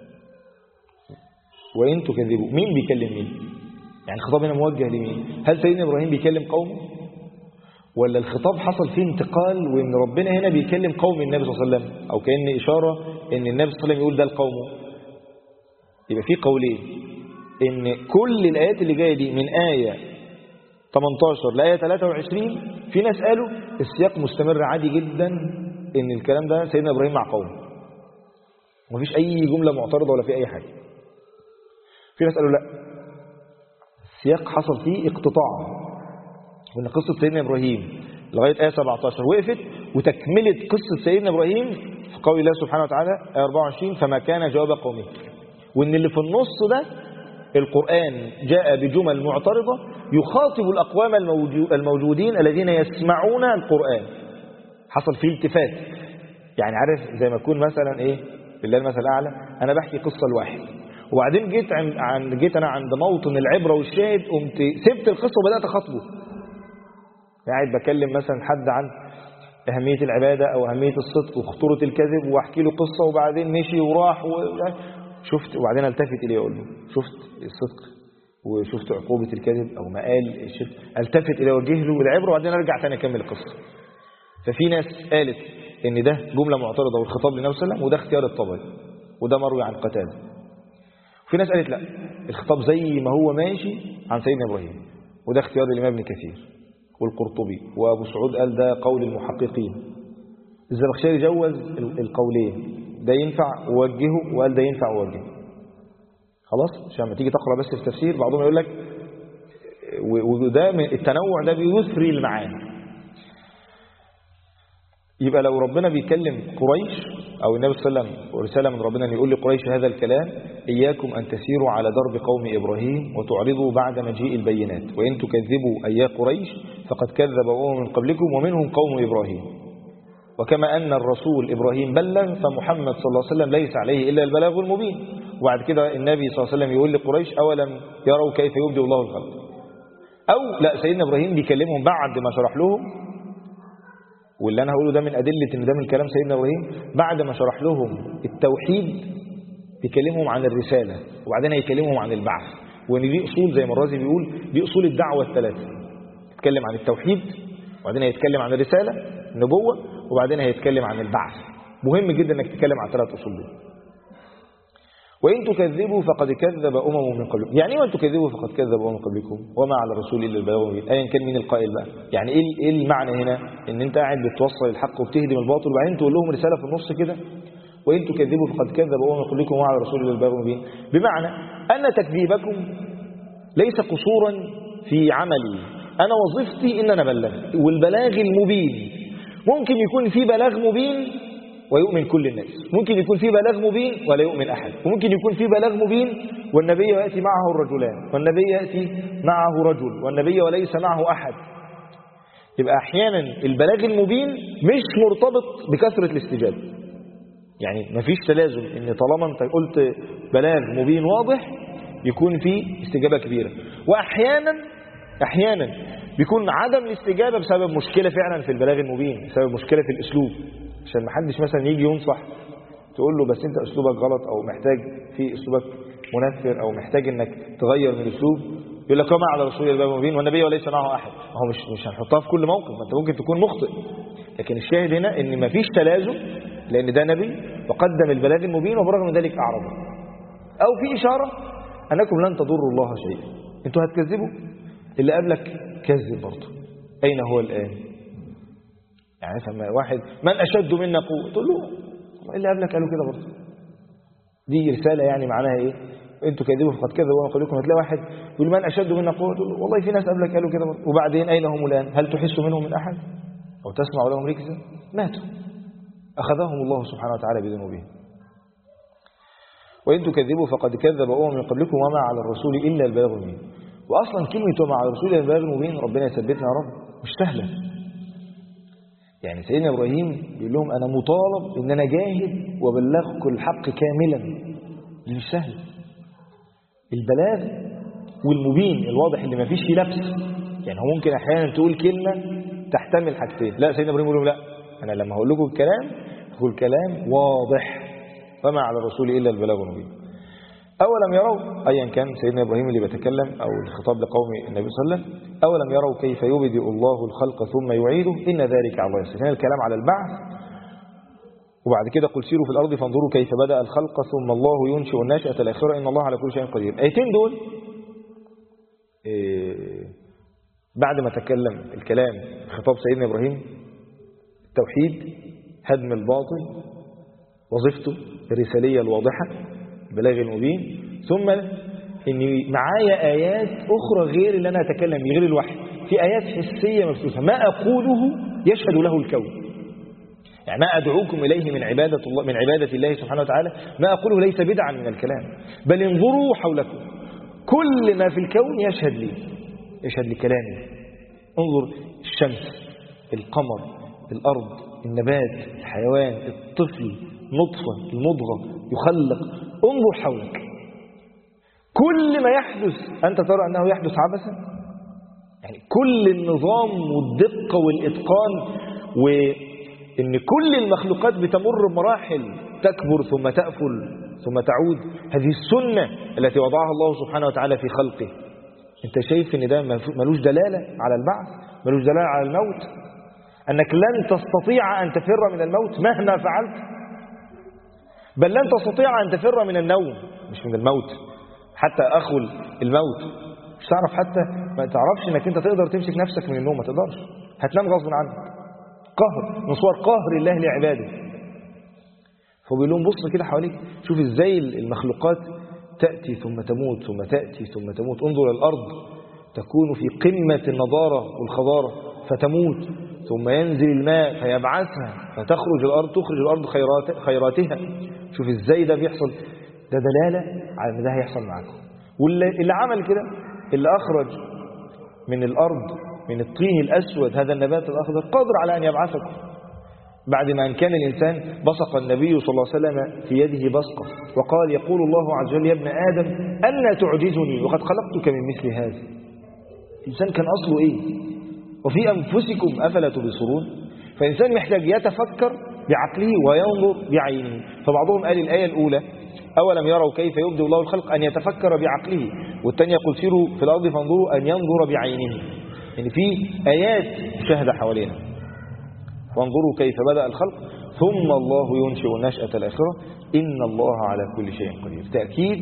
وإن تكذبوا مين بيكلم مين؟ يعني الخطاب هنا موجه لمين؟ هل سيدنا إبراهيم بيكلم قومه، ولا الخطاب حصل فيه انتقال وإن ربنا هنا بيكلم قوم النبي صلى الله عليه وسلم، أو كأن إشارة إن النبي صلى الله عليه وسلم يقول ده لقومه؟ يبقى في قولين، إن كل الآيات اللي جاية دي من آية 18 لآية 23 في ناس قالوا السياق مستمر عادي جدا، إن الكلام ده سيدنا إبراهيم مع قومه، ومفيش أي جملة معترضة ولا في أي حاجة. في ناس قالوا لا، السياق حصل فيه اقتطاع، وإن قصة سيدنا إبراهيم لغاية آية 17 وقفت، وتكملة قصة سيدنا إبراهيم في قول الله سبحانه وتعالى آية 24 فما كان جواب قومه، وإن اللي في النص ده القرآن جاء بجمل معترضة يخاطب الأقوام الموجودين الذين يسمعون القرآن، حصل فيه التفات. يعني عارف زي ما يكون مثلا إيه بالله المثل الأعلى، أنا بحكي قصة لواحد وبعدين جيت أنا عند موطن العبرة والشاهد، قمت سبت القصة وبدأت أخاطبه. قاعد بكلم مثلا حد عن أهمية العبادة أو أهمية الصدق وخطورة الكذب، وأحكي له قصة وبعدين مشي وراح شفت، وبعدين التفت إليه أقول له شفت الصدق وشفت عقوبة الكذب أو مقال الشرك، التفت إليه وجه له العبرة وبعدين أرجع تاني أكمل القصة. ففي ناس قالت إن ده جملة معترضة والخطاب للنبي صلى الله عليه وسلم، وده اختيار الطبري وده مروي عن قتادة. وفي ناس قالت لا، الخطاب زي ما هو ماشي عن سيدنا إبراهيم، وده اختيار الإمام ابن كثير والقرطبي، وابو سعود قال ده قول المحققين. الزمخشري جوز القولين، ده ينفع ووجهه وقال ده ينفع ووجهه. خلاص عشان لما تيجي تقرا بس في التفسير بعضهم يقول لك، وده التنوع ده بيثري المعاني. يبقى لو ربنا بيكلم قريش او النبي صلى الله عليه وسلم ورساله من ربنا ان يقول لقريش هذا الكلام، اياكم ان تسيروا على درب قوم ابراهيم وتعرضوا بعد مجيء البينات، وان تكذبوا ايا قريش فقد كذب امم من قبلكم ومنهم قوم ابراهيم، وكما ان الرسول ابراهيم بلغ فمحمد صلى الله عليه وسلم ليس عليه الا البلاغ المبين. وبعد كده النبي صلى الله عليه وسلم يقول لقريش اولم يروا كيف يبدئ الله الخلق. او لا، سيدنا ابراهيم بيكلمهم بعد ما شرح لهم، واللي أنا هقوله ده من أدلة إن ده من كلام سيدنا إبراهيم، بعد ما شرح لهم التوحيد يكلمهم عن الرسالة وبعدين هيكلمهم عن البعث، وإن دي أصول زي ما الرازي بيقول دي أصول الدعوة الثلاثة، يتكلم عن التوحيد وبعدين هيتكلم عن الرسالة النبوة وبعدين هيتكلم عن البعث. مهم جدا إنك تتكلم عن ثلاث أصول دول. وإن تكذبوا فقد كذب أمم من قبلكم. يعني وإن تكذبوا فقد كذب أمم من قبلكم وما على الرسول إلا البلاغ المبين. أيا كان مين القائل بقى، يعني إيه المعنى هنا؟ إن أنت قاعد بتوصل الحق وبتهدم الباطل وبعدين تقول لهم رسالة في النص كده، وإن تكذبوا فقد كذب أمم من قبلكم وما على الرسول إلا البلاغ المبين، بمعنى أن تكذيبكم ليس قصورا في عملي، أنا وظيفتي إن أنا أبلغ، والبلاغ المبين ممكن يكون في بلاغ مبين ويؤمن كل الناس، ممكن يكون في بلاغ مبين ولا يؤمن أحد، وممكن يكون في بلاغ مبين والنبي يأتي معه الرجلان، والنبي يأتي معه رجل، والنبي وليس معه أحد. يبقى أحيانا البلاغ المبين مش مرتبط بكثرة الاستجابة، يعني مفيش تلازم إن طالما أنت قلت بلاغ مبين واضح يكون في استجابة كبيرة، وأحيانا بيكون عدم الاستجابة بسبب مشكلة فعلا في البلاغ المبين، بسبب مشكلة في الأسلوب، عشان ما حدش مثلا يجي ينصح تقول له بس انت اسلوبك غلط او محتاج في اسلوبك منفر او محتاج انك تغير من الاسلوب، يقول لك وما على رسول الله المبين والنبي وليس معه أحد. هو مش هنحطها في كل موقف، أنت ممكن تكون مخطئ، لكن الشاهد هنا إن مفيش تلازم، لأن ده نبي وقدم البلاغ المبين وبرغم من ذلك أعرض. أو في إشارة أنكم لن تضروا الله شيئا، أنتوا هتكذبوا، اللي قبلك كذب برضه، أين هو الآن؟ يعني فما واحد من أشد منا قوة تقول له اللي قبلك قالوا كده برضه. دي رسالة يعني معناها إيه؟ أنتوا كذبوا فقد كذبوا وقالوا. هتلاقي واحد يقول من أشد منا قوة تقول له والله في ناس قبلك قالوا كده برضه. وبعدين أين هم الآن؟ هل تحس منهم من أحد أو تسمع لهم ركزا؟ ماتوا، أخذهم الله سبحانه وتعالى بذنوبهم. وإن تكذبوا فقد كذب من قبلكم وما على الرسول إلا البلاغ المبين. وأصلا كلمة وما على الرسول إلا البلاغ المبين ربنا يثبتنا يا رب مش سهلة. يعني سيدنا إبراهيم بيقول لهم أنا مطالب إن أنا جاهد وبلغكم الحق كاملا، دي مش سهل. البلاغ والمبين الواضح اللي ما فيش فيه لبس. يعني هو ممكن أحيانا تقول كلمة تحتمل حاجتين، لا سيدنا إبراهيم يقول لهم لا، أنا لما هقول لكم الكلام هقول كلام واضح، وما على الرسول إلا البلاغ المبين. أولم يروا، أيا كان سيدنا إبراهيم اللي بيتكلم أو الخطاب لقوم النبي صلى الله عليه وسلم، أولم يروا كيف يبدئ الله الخلق ثم يعيده إن ذلك على الله يسير. هنا الكلام على البعث، وبعد كده قل سيروا في الأرض فانظروا كيف بدأ الخلق ثم الله ينشئ الناشئة الآخرة إن الله على كل شيء قدير. الآيتين دول بعد ما تكلم الكلام خطاب سيدنا إبراهيم التوحيد، هدم الباطل، وظيفته الرسالية الواضحة، البلاغ المبين، ثم إن معايا آيات أخرى غير اللي أنا أتكلم به، غير الوحي، في آيات حسية مبثوثة، ما أقوله يشهد له الكون. يعني ما أدعوكم إليه من عبادة الله سبحانه وتعالى، ما أقوله ليس بدعا من الكلام، بل انظروا حولكم، كل ما في الكون يشهد لي، يشهد لكلامي. انظر الشمس، القمر، الأرض، النبات، الحيوان، الطفل، نطفة، المضغة، يخلق. انظر حولك، كل ما يحدث أنت ترى أنه يحدث عبثا. يعني كل النظام والدقة والإتقان، وإن كل المخلوقات بتمر بمراحل، تكبر ثم تأفل ثم تعود. هذه السنة التي وضعها الله سبحانه وتعالى في خلقه. أنت شايف أن ده ملوش دلالة على البعث، ملوش دلالة على الموت، أنك لن تستطيع أن تفر من الموت مهما فعلت، بل لن تستطيع أن تفر من النوم، مش من الموت، حتى أخل الموت مش تعرف، حتى ما تعرفش أنك أنت تقدر تمسك نفسك من النوم، ما تقدرش، هتنام غصب عنك. قهر من صور قهر الله لعباده. فبيقول لهم بص كده حواليك، شوف إزاي المخلوقات تأتي ثم تموت ثم تأتي ثم تموت. انظر الأرض تكون في قمة النضارة والخضارة فتموت، ثم ينزل الماء فيبعثها فتخرج الأرض، تخرج الأرض خيراتها. شوف إزاي ده بيحصل، ده دلالة على أن ده هيحصل معاكم. واللي عمل كده، اللي أخرج من الأرض من الطين الأسود هذا النبات الأخضر، قادر على أن يبعثكم. بعد ما أن كان الإنسان بصق النبي صلى الله عليه وسلم في يده بصقة وقال يقول الله عز وجل يا ابن آدم ألا تعجزني وقد خلقتك من مثل هذا. الإنسان كان أصله إيه؟ وفي أنفسكم أفلا تبصرون. فالإنسان محتاج يتفكر بعقله وينظر بعينه. فبعضهم قال الآية الأولى أولم يروا كيف يبدئ الله الخلق أن يتفكر بعقله، والثانية قل سيروا في الأرض فانظروا أن ينظر بعينه. يعني في آيات شاهدة حوالينا، وانظروا كيف بدأ الخلق ثم الله ينشئ النشأة الآخرة إن الله على كل شيء قدير. تأكيد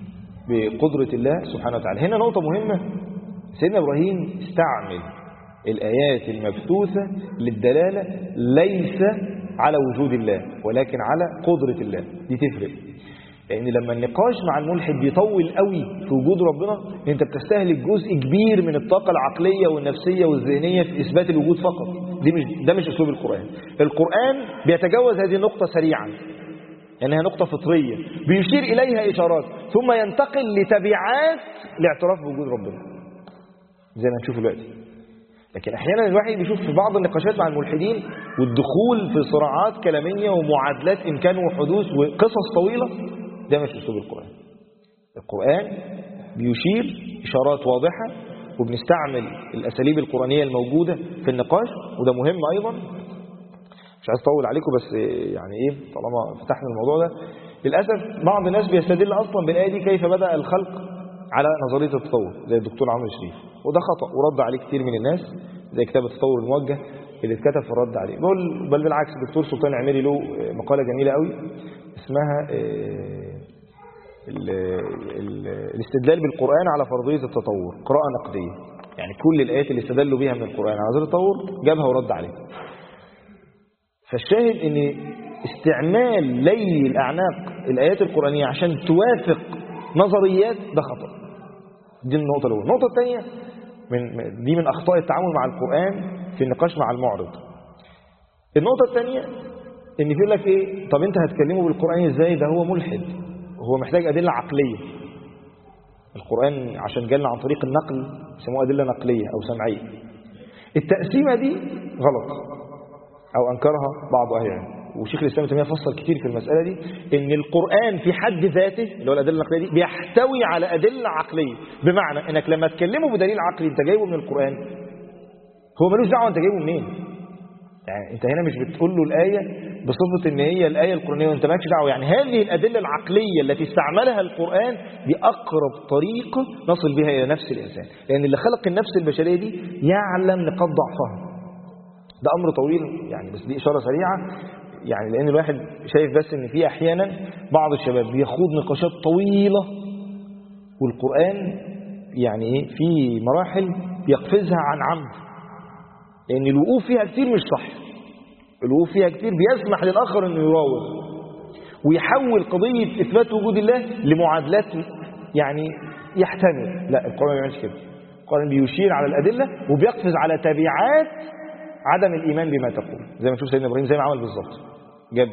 بقدرة الله سبحانه وتعالى. هنا نقطة مهمة، سيدنا إبراهيم استعمل الآيات المبثوثة للدلالة ليس على وجود الله ولكن على قدرة الله. دي تفرق، لأن لما النقاش مع الملحد بيطول قوي في وجود ربنا، انت بتستهلك جزء كبير من الطاقة العقلية والنفسية والذهنية في إثبات الوجود فقط. ده مش أسلوب القرآن. القرآن بيتجاوز هذه النقطة سريعا، لأنها نقطة فطرية بيشير إليها إشارات، ثم ينتقل لتبعات الاعتراف بوجود ربنا زي ما نشوف دلوقتي. لكن أحيانا الواحد بيشوف في بعض النقاشات مع الملحدين والدخول في صراعات كلامية ومعادلات إمكان وحدوث وقصص طويلة، ده مش أسلوب القرآن. القرآن بيشير إشارات واضحة، وبنستعمل الأساليب القرآنية الموجودة في النقاش، وده مهم أيضا. مش عايز أطول عليكم، بس يعني إيه طالما فتحنا الموضوع ده، للأسف بعض الناس بيستدل أصلا بالآية دي كيف بدأ الخلق على نظرية التطور زي الدكتور عمرو شريف، وده خطأ ورد عليه كتير من الناس زي كتاب التطور الموجه اللي اتكتب في الرد عليه. بل بالعكس الدكتور سلطان عميري له مقالة جميلة قوي اسمها الاستدلال بالقرآن على فرضية التطور، قراءة نقدية، يعني كل الآيات اللي استدلوا بيها من القرآن على نظرية التطور جابها ورد عليها. فالشاهد ان استعمال لي الأعناق الآيات القرآنية عشان توافق نظريات ده خطأ. دي النقطة الأولى. النقطة الثانية دي من أخطاء التعامل مع القرآن في النقاش مع المعرض. النقطة الثانية ان يقول لك ايه، طب انت هتكلمه بالقرآن ازاي، ده هو ملحد، هو محتاج أدلة عقلية. القرآن عشان جالنا عن طريق النقل يسموها أدلة نقلية أو سمعية. التقسيمة دي غلط أو أنكرها بعض أهل العلم، وشيخ الإسلام ابن تيمية فصل كتير في المسألة دي، إن القرآن في حد ذاته اللي هو الأدلة النقلية دي بيحتوي على أدلة عقلية، بمعنى إنك لما تكلمه بدليل عقلي أنت جايبه من القرآن، هو ملوش دعوة أنت جايبه منين. يعني أنت هنا مش بتقول له الآية بصفة إن هي الآية القرآنية وأنت مالكش دعوة. يعني هذه الأدلة العقلية التي استعملها القرآن دي أقرب طريقة نصل بها إلى نفس الإنسان، لأن اللي خلق النفس البشرية دي يعلم نقاط ضعفها. ده أمر طويل يعني، بس دي إشارة سريعة يعني، لأن الواحد شايف بس إن في أحيانا بعض الشباب بيخوض نقاشات طويلة والقرآن يعني إيه في مراحل يقفزها عن عمد، لأن الوقوف فيها كتير مش صح. الوقوف فيها كتير بيسمح للآخر إنه يراوغ ويحول قضية إثبات وجود الله لمعادلات يعني يحتمل. لا، القرآن ما بيعملش كده. القرآن بيشير على الأدلة وبيقفز على تبعات عدم الإيمان بما تقول، زي ما نشوف سيدنا إبراهيم زي ما عمل بالظبط، جاب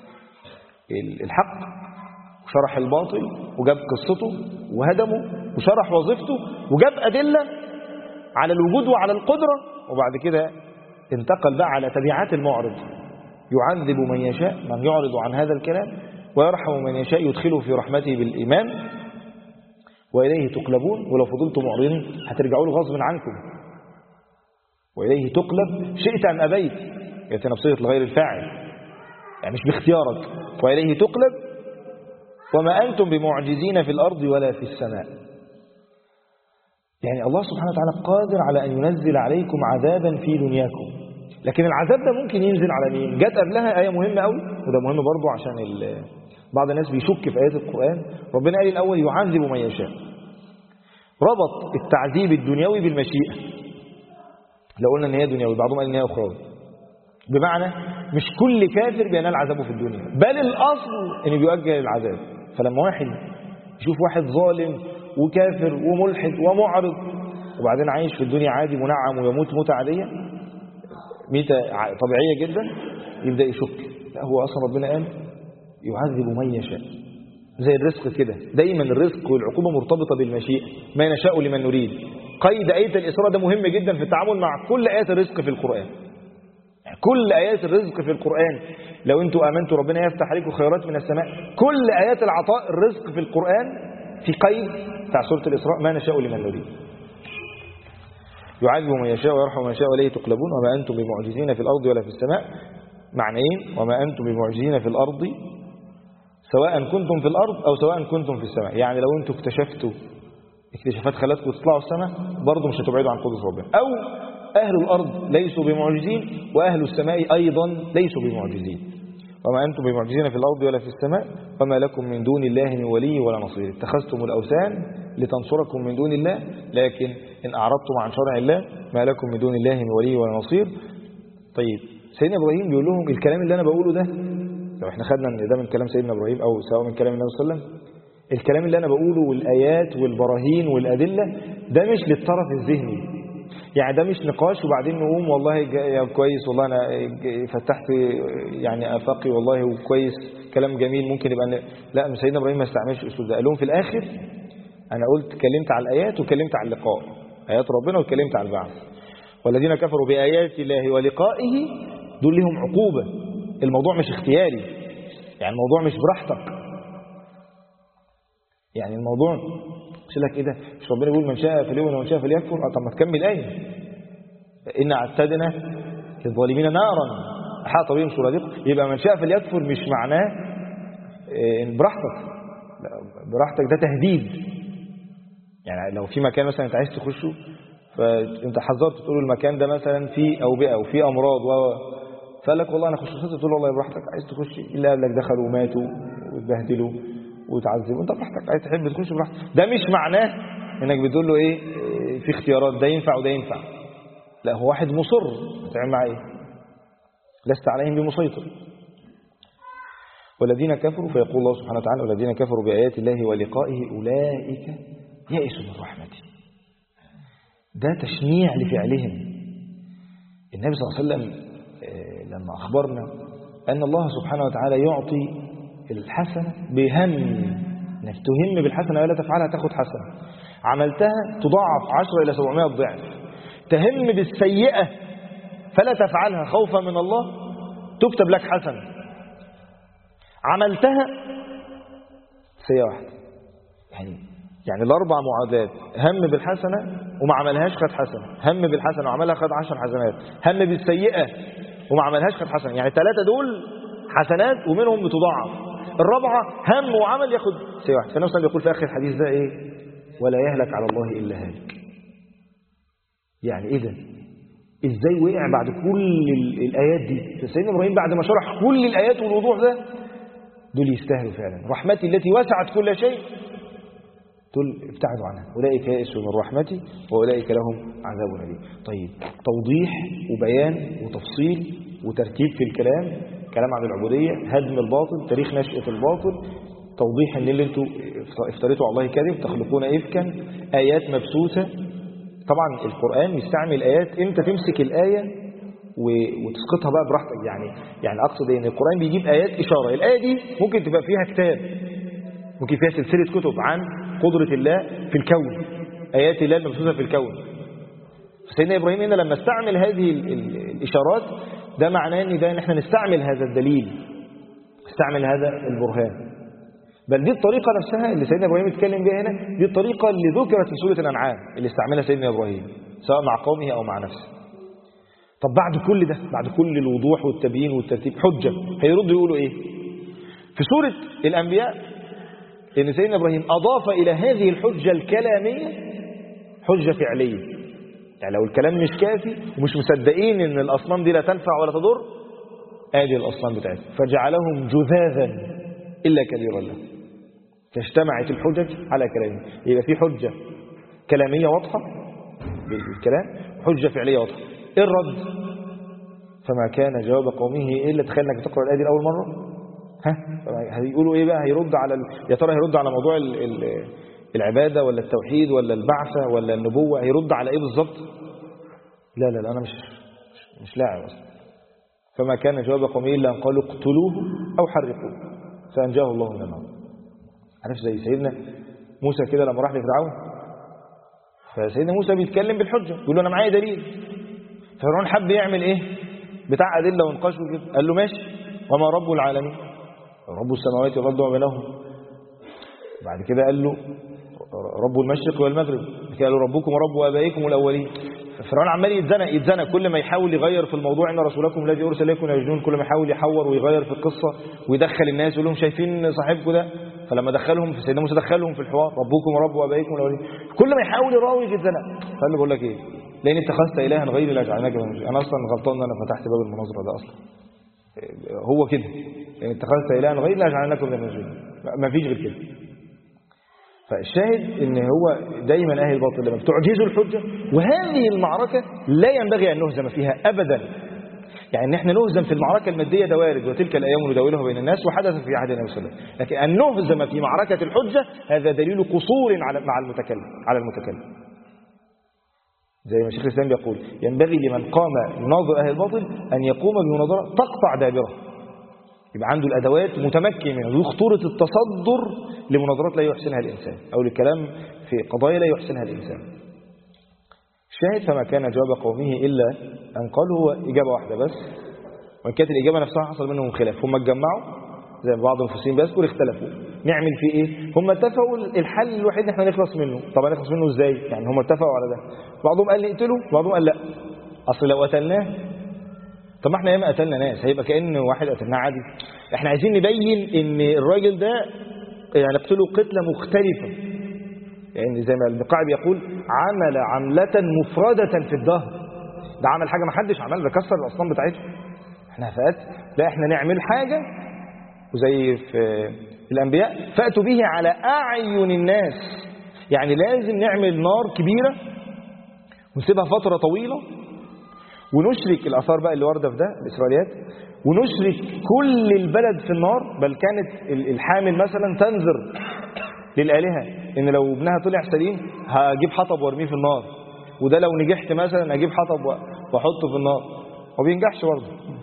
الحق وشرح الباطل وجاب قصته وهدمه وشرح وظيفته وجاب أدلة على الوجود وعلى القدرة، وبعد كده انتقل بقى على تبعات المعرض. يعذب من يشاء من يعرض عن هذا الكلام ويرحم من يشاء يدخله في رحمته بالإيمان وإليه تقلبون. ولو فضلتم معرضين هترجعوا له غصب عنكم. وإليه تقلب شئت أم أبيت، يأتي نفسية لغير الفاعل يعني مش باختيارك. وإليه تقلب وما أنتم بمعجزين في الأرض ولا في السماء. يعني الله سبحانه وتعالى قادر على أن ينزل عليكم عذابا في دنياكم، لكن العذاب ده ممكن ينزل على مين؟ جت قبلها آية مهمة قوي، وده مهم برضو عشان بعض الناس بيشك في آيات القرآن. ربنا قال الأول يعذب من يشاء، ربط التعذيب الدنيوي بالمشيئة. لو قلنا ان هي دنيوي، بعضهم قال ان هي اخروي، بمعنى مش كل كافر بينال عذابه في الدنيا، بل الاصل انه بيؤجل العذاب. فلما واحد يشوف واحد ظالم وكافر وملحد ومعرض وبعدين عايش في الدنيا عادي منعم ويموت موتة عادية ميتة طبيعية جدا، يبدأ يشك. لا، هو اصلا ربنا قال يعذب من يشاء، زي الرزق كده. دايما الرزق والعقوبة مرتبطة بالمشيئة، ما نشاء لمن نريد. قيد آية الإسراء ده مهم جدا في التعامل مع كل آيات الرزق في القرآن. كل آيات الرزق في القرآن، لو أنتوا آمنتوا ربنا يفتح عليكم خيرات من السماء. كل آيات العطاء الرزق في القرآن في قيد بتاع سورة الإسراء، ما نشاء لمن نريد. يعذب من يشاء ويرحم من يشاء وإليه تقلبون وما أنتم بمعجزين في الأرض ولا في السماء. معنيين: وما أنتم بمعجزين في الأرض سواء كنتم في الأرض أو سواء كنتم في السماء. يعني لو أنتم اكتشفتوا اكتشافات خلتكم تطلعوا السماء برضه مش هتبعدوا عن قدرة ربنا، أو أهل الأرض ليسوا بمعجزين وأهل السماء أيضا ليسوا بمعجزين. وما أنتم بمعجزين في الأرض ولا في السماء وما لكم من دون الله من ولي ولا نصير. اتخذتم الأوثان لتنصركم من دون الله، لكن إن أعرضتم عن شرع الله ما لكم من دون الله من ولي ولا نصير. طيب سيدنا إبراهيم بيقول لهم الكلام اللي أنا بقوله ده، لو احنا خدنا ان ده من كلام سيدنا إبراهيم أو سواء من كلام النبي صلى الله عليه وسلم، الكلام اللي أنا بقوله والآيات والبراهين والأدلة ده مش للطرف الذهني. يعني ده مش نقاش وبعدين نقوم والله كويس والله أنا فتحت يعني آفاقي والله وكويس كلام جميل ممكن يبقى لا، سيدنا إبراهيم ما استعملش الأسلوب ده. قال لهم في الآخر أنا قلت كلمت على الآيات وكلمت على اللقاء، آيات ربنا وكلمت على البعث. والذين كفروا بآيات الله ولقائه دول لهم عقوبة. الموضوع مش اختياري، يعني الموضوع مش براحتك. يعني الموضوع مش لك ايه ده، مش ربنا يقول من شاء فليؤمن ومن شاء فليكفر؟ طب ما تكمل آية. إن اعتدنا للظالمين نارا أحاط بهم سرادقها. يبقى من شاء فليكفر مش معناه براحتك، براحتك ده تهديد. يعني لو في مكان مثلا انت عايز تخشه فانت حذرت تقول المكان ده مثلا فيه اوبئه وفيه امراض فقال لك والله انا اخش تقول له والله براحتك، عايز تخش الا قبلك دخلوا وماتوا واتبهدلوا وتعذبوا، انت براحتك، عايز تحب تخش براحتك. ده مش معناه انك بتقول له ايه في اختيارات ده ينفع وده ينفع، لا هو واحد مصر تعمل معاه ايه؟ لست عليهم بمسيطر. والذين كفروا فيقول الله سبحانه وتعالى والذين كفروا بآيات الله ولقائه أولئك يئسوا من رحمته. ده تشنيع لفعلهم. النبي صلى الله عليه وسلم لما أخبرنا أن الله سبحانه وتعالى يعطي الحسنة بهم، انك تهم بالحسنة ولا تفعلها تاخد حسنة، عملتها تضاعف 10 إلى 700 ضعف. تهم بالسيئة فلا تفعلها خوفا من الله تكتب لك حسنة، عملتها سيئة واحدة. يعني الأربع معادلات، هم بالحسنة وما عملهاش خد حسنة، هم بالحسنة وعملها خد 10 حسنات، هم بالسيئة وما عملهاش خد حسنة. يعني 3 دول حسنات ومنهم بتضاعف، الرابعة هم وعمل ياخد سيئة واحدة. فالنبي صلى الله عليه وسلم يقول في آخر الحديث ده إيه؟ ولا يهلك على الله إلا هالك. يعني إيه ده؟ إزاي وقع بعد كل الآيات دي؟ فسيدنا إبراهيم بعد ما شرح كل الآيات والوضوح ده، دول يستاهلوا فعلا رحمتي التي وسعت كل شيء، دول ابتعدوا عنها. أولئك يئسوا من رحمتي وأولئك لهم عذاب أليم. طيب توضيح وبيان وتفصيل وترتيب في الكلام، كلام عن العبودية، هدم الباطل، تاريخ نشأة الباطل، توضيح ان اللي انتوا افتريتوا على الله كذب، تخلقون إفكا، آيات مبثوثة. طبعا القرآن يستعمل آيات، انت تمسك الآية وتسقطها بقى براحتك. يعني أقصد ان القرآن بيجيب آيات إشارة، الآية دي ممكن تبقى فيها كتاب، ممكن فيها سلسلة كتب عن قدرة الله في الكون، آيات الله المبثوثة في الكون. سيدنا إبراهيم هنا لما استعمل هذه الإشارات، ده معناه ان احنا نستعمل هذا الدليل، نستعمل هذا البرهان. بل دي الطريقة نفسها اللي سيدنا إبراهيم اتكلم بها هنا، دي الطريقة اللي ذكرت في سورة الأنعام اللي استعملها سيدنا إبراهيم سواء مع قومه أو مع نفسه. طب بعد كل ده، بعد كل الوضوح والتبيين والترتيب، حجة هيردوا يقولوا إيه؟ في سورة الأنبياء إن سيدنا إبراهيم أضاف إلى هذه الحجة الكلامية حجة فعلية. يعني لو الكلام مش كافي ومش مصدقين إن الأصنام دي لا تنفع ولا تضر، آدي الأصنام بتاعتهم فجعلهم جذاذا إلا كبيرا له. فاجتمعت الحجج على كلامه. يبقى في حجة كلامية واضحة بالكلام، حجة فعلية واضحة. إيه الرد؟ فما كان جواب قومه إلا، تخيل انك تقرأ الآية دي لأول مرة، هيقولوا إيه بقى؟ هيرد على يا ترى هيرد على موضوع العبادة ولا التوحيد ولا البعثة ولا النبوة؟ هيرد على إيه بالظبط؟ لا أنا مش لاعب أصلا. فما كان جواب قومه إلا أن قالوا اقتلوه أو حرقوه فأنجاه الله من النار. عارف زي سيدنا موسى كده لما راح لفرعون، فسيدنا موسى بيتكلم بالحجة، يقول له أنا معايا دليل. فرعون حب يعمل إيه؟ بتاع أدلة ونقاش وكده. قال له ماشي، وما رب العالمين؟ رب السماوات والأرض وما بينهما. بعد كده قال له رب المشرق والمغرب. قال له ربكم ورب آبائكم الأولين. فرعون عمال يتزنق كل ما يحاول يغير في الموضوع، إن رسولكم الذي أرسل إليكم يجنون، كل ما يحاول يحور ويغير في القصة ويدخل الناس يقول لهم شايفين صاحبكم ده. فلما دخلهم في سيدنا موسى دخلهم في الحوار ربكم ورب آبائكم الأولين، كل ما يحاول يراوغ يتزنق. فقال له بقول لك إيه، لأن اتخذت إلها غيري لاجعلناك من المسجدين. أنا أصلا غلطان إن أنا فتحت باب المناظرة ده أصلا، هو كده، لأن اتخذت إلها غيري لاجعلناك من المسجدين، ما فيش غير كده. فالشاهد ان هو دايما اهل الباطل لما بتعجزوا الحجه، وهذه المعركه لا ينبغي ان نهزم فيها ابدا. يعني ان احنا نهزم في المعركه الماديه ده وارد، وتلك الايام نداولها بين الناس، وحدث في عهد النبي صلى الله عليه وسلم. لكن ان نهزم في معركه الحجه هذا دليل قصور مع المتكلم. زي ما شيخ الاسلام بيقول ينبغي لمن قام يناظر اهل الباطل ان يقوم بمناظره تقطع دابره، يبقى عنده الأدوات متمكن منها. ودي خطورة التصدر لمناظرات لا يحسنها الإنسان، أو للكلام في قضايا لا يحسنها الإنسان. الشاهد فما كان جواب قومه إلا أن قالوا، هو إجابة واحدة بس، وإن كانت الإجابة نفسها حصل منهم خلاف. هم اتجمعوا زي بعض المفسرين بيذكر اختلفوا نعمل فيه إيه. هم اتفقوا الحل الوحيد إن احنا نخلص منه. طب نخلص منه إزاي؟ يعني هم اتفقوا على ده، بعضهم قال نقتله، بعضهم قال لا، أصل لو قتلناه طب ما احنا ياما قتلنا ناس، هيبقى كأن واحد قتلناه عادي. احنا عايزين نبين ان الراجل ده يعني نقتله قتلة مختلفة، يعني زي ما البقاع بيقول عمل عملة مفردة في الدهر، ده عمل حاجة ما حدش عملها، ده كسر الأصنام بتاعته. احنا لا احنا نعمل حاجة وزي في الأنبياء فأتوا به على أعين الناس، يعني لازم نعمل نار كبيرة ونسيبها فترة طويلة ونشرك الآثار بقى اللي واردة في ده الإسرائيليات، ونشرك كل البلد في النار. بل كانت الحامل مثلا تنذر للآلهة إن لو ابنها طلع سليم هجيب حطب وارميه في النار، وده لو نجحت مثلا أجيب حطب وأحطه في النار، وبينجحش برضه.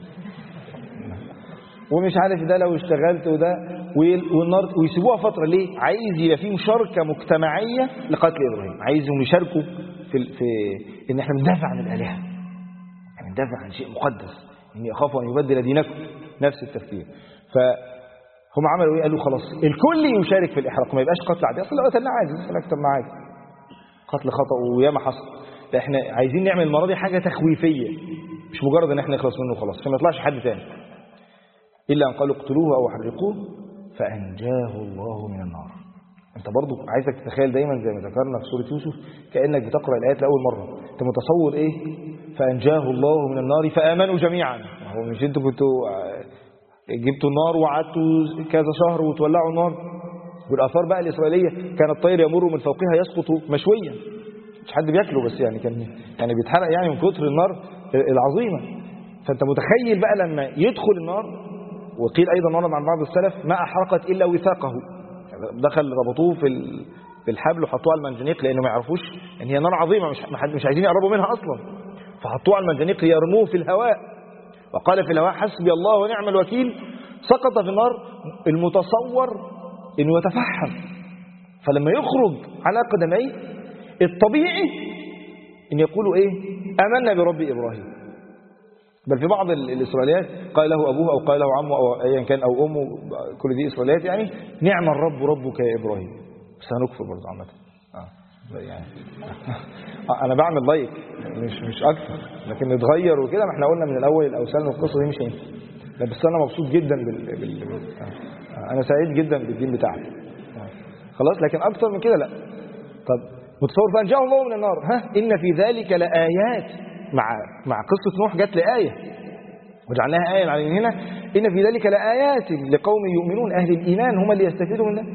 ومش عارف ده لو اشتغلت وده والنار، ويسيبوها فترة. ليه؟ عايز يبقى فيه مشاركة مجتمعية لقتل إبراهيم، عايزهم يشاركوا في إن احنا ندافع عن الآلهة، يعني ندافع عن شيء مقدس، إني أخاف أن يبدل دينكم، نفس التفكير. فهم عملوا إيه؟ قالوا خلاص الكل يشارك في الإحراق، ما يبقاش قتل عادي. أصلا لو قتلنا عادي أكتر ما عادي، قتل خطأ وياما حصل. احنا عايزين نعمل المرة دي حاجة تخويفية، مش مجرد ان احنا نخلص منه خلاص عشان ما يطلعش حد تاني. إلا أن قالوا اقتلوه أو حرقوه فأنجاه الله من النار. أنت برضو عايزك تتخيل دايما زي ما ذكرنا في سورة يوسف كأنك بتقرأ الآيات لأول مرة. أنت متصور إيه؟ فأنجاه الله من النار فآمنوا جميعا. هو مش أنتوا كنتوا جبتوا النار وقعدتوا كذا شهر وتولعوا النار؟ والآثار بقى الإسرائيلية كان الطير يمر من فوقها يسقط مشويا، مش حد بياكله بس يعني كان يعني بيتحرق يعني من كتر النار العظيمة. فأنت متخيل بقى لما يدخل النار. وقيل أيضا ورد عن بعض السلف ما أحرقت إلا وثاقه، دخل ربطوه في الحبل وحطوه على المنجنيق لأنه ما يعرفوش إن هي نار عظيمة مش عايزين يقربوا منها أصلا، فحطوه على المنجنيق يرموه في الهواء. وقال في الهواء حسبي الله ونعم الوكيل. سقط في النار. المتصور إنه يتفحم، فلما يخرج على قدميه الطبيعي إن يقولوا إيه؟ آمنا برب إبراهيم. بل في بعض الإسرائيليات قال له أبوه أو قال له عمه أو أيا كان أو أمه، كل دي إسرائيليات يعني نعم الرب ربك يا إبراهيم. بس هنكفر برضه عامة. يعني أنا بعمل لايك مش أكثر، لكن نتغير وكده. ما احنا قلنا من الأول الأوثان والقصة دي مش هينفع. بس أنا مبسوط جدا أنا سعيد جدا بالدين بتاعك خلاص، لكن أكثر من كده لا. طب متصور فأنجاه الله من النار. إن في ذلك لآيات. مع قصة نوح جت لآية وجعلناها آية على هنا. إن في ذلك لآيات لقوم يؤمنون، أهل الإيمان هم اللي يستفيدوا من ده.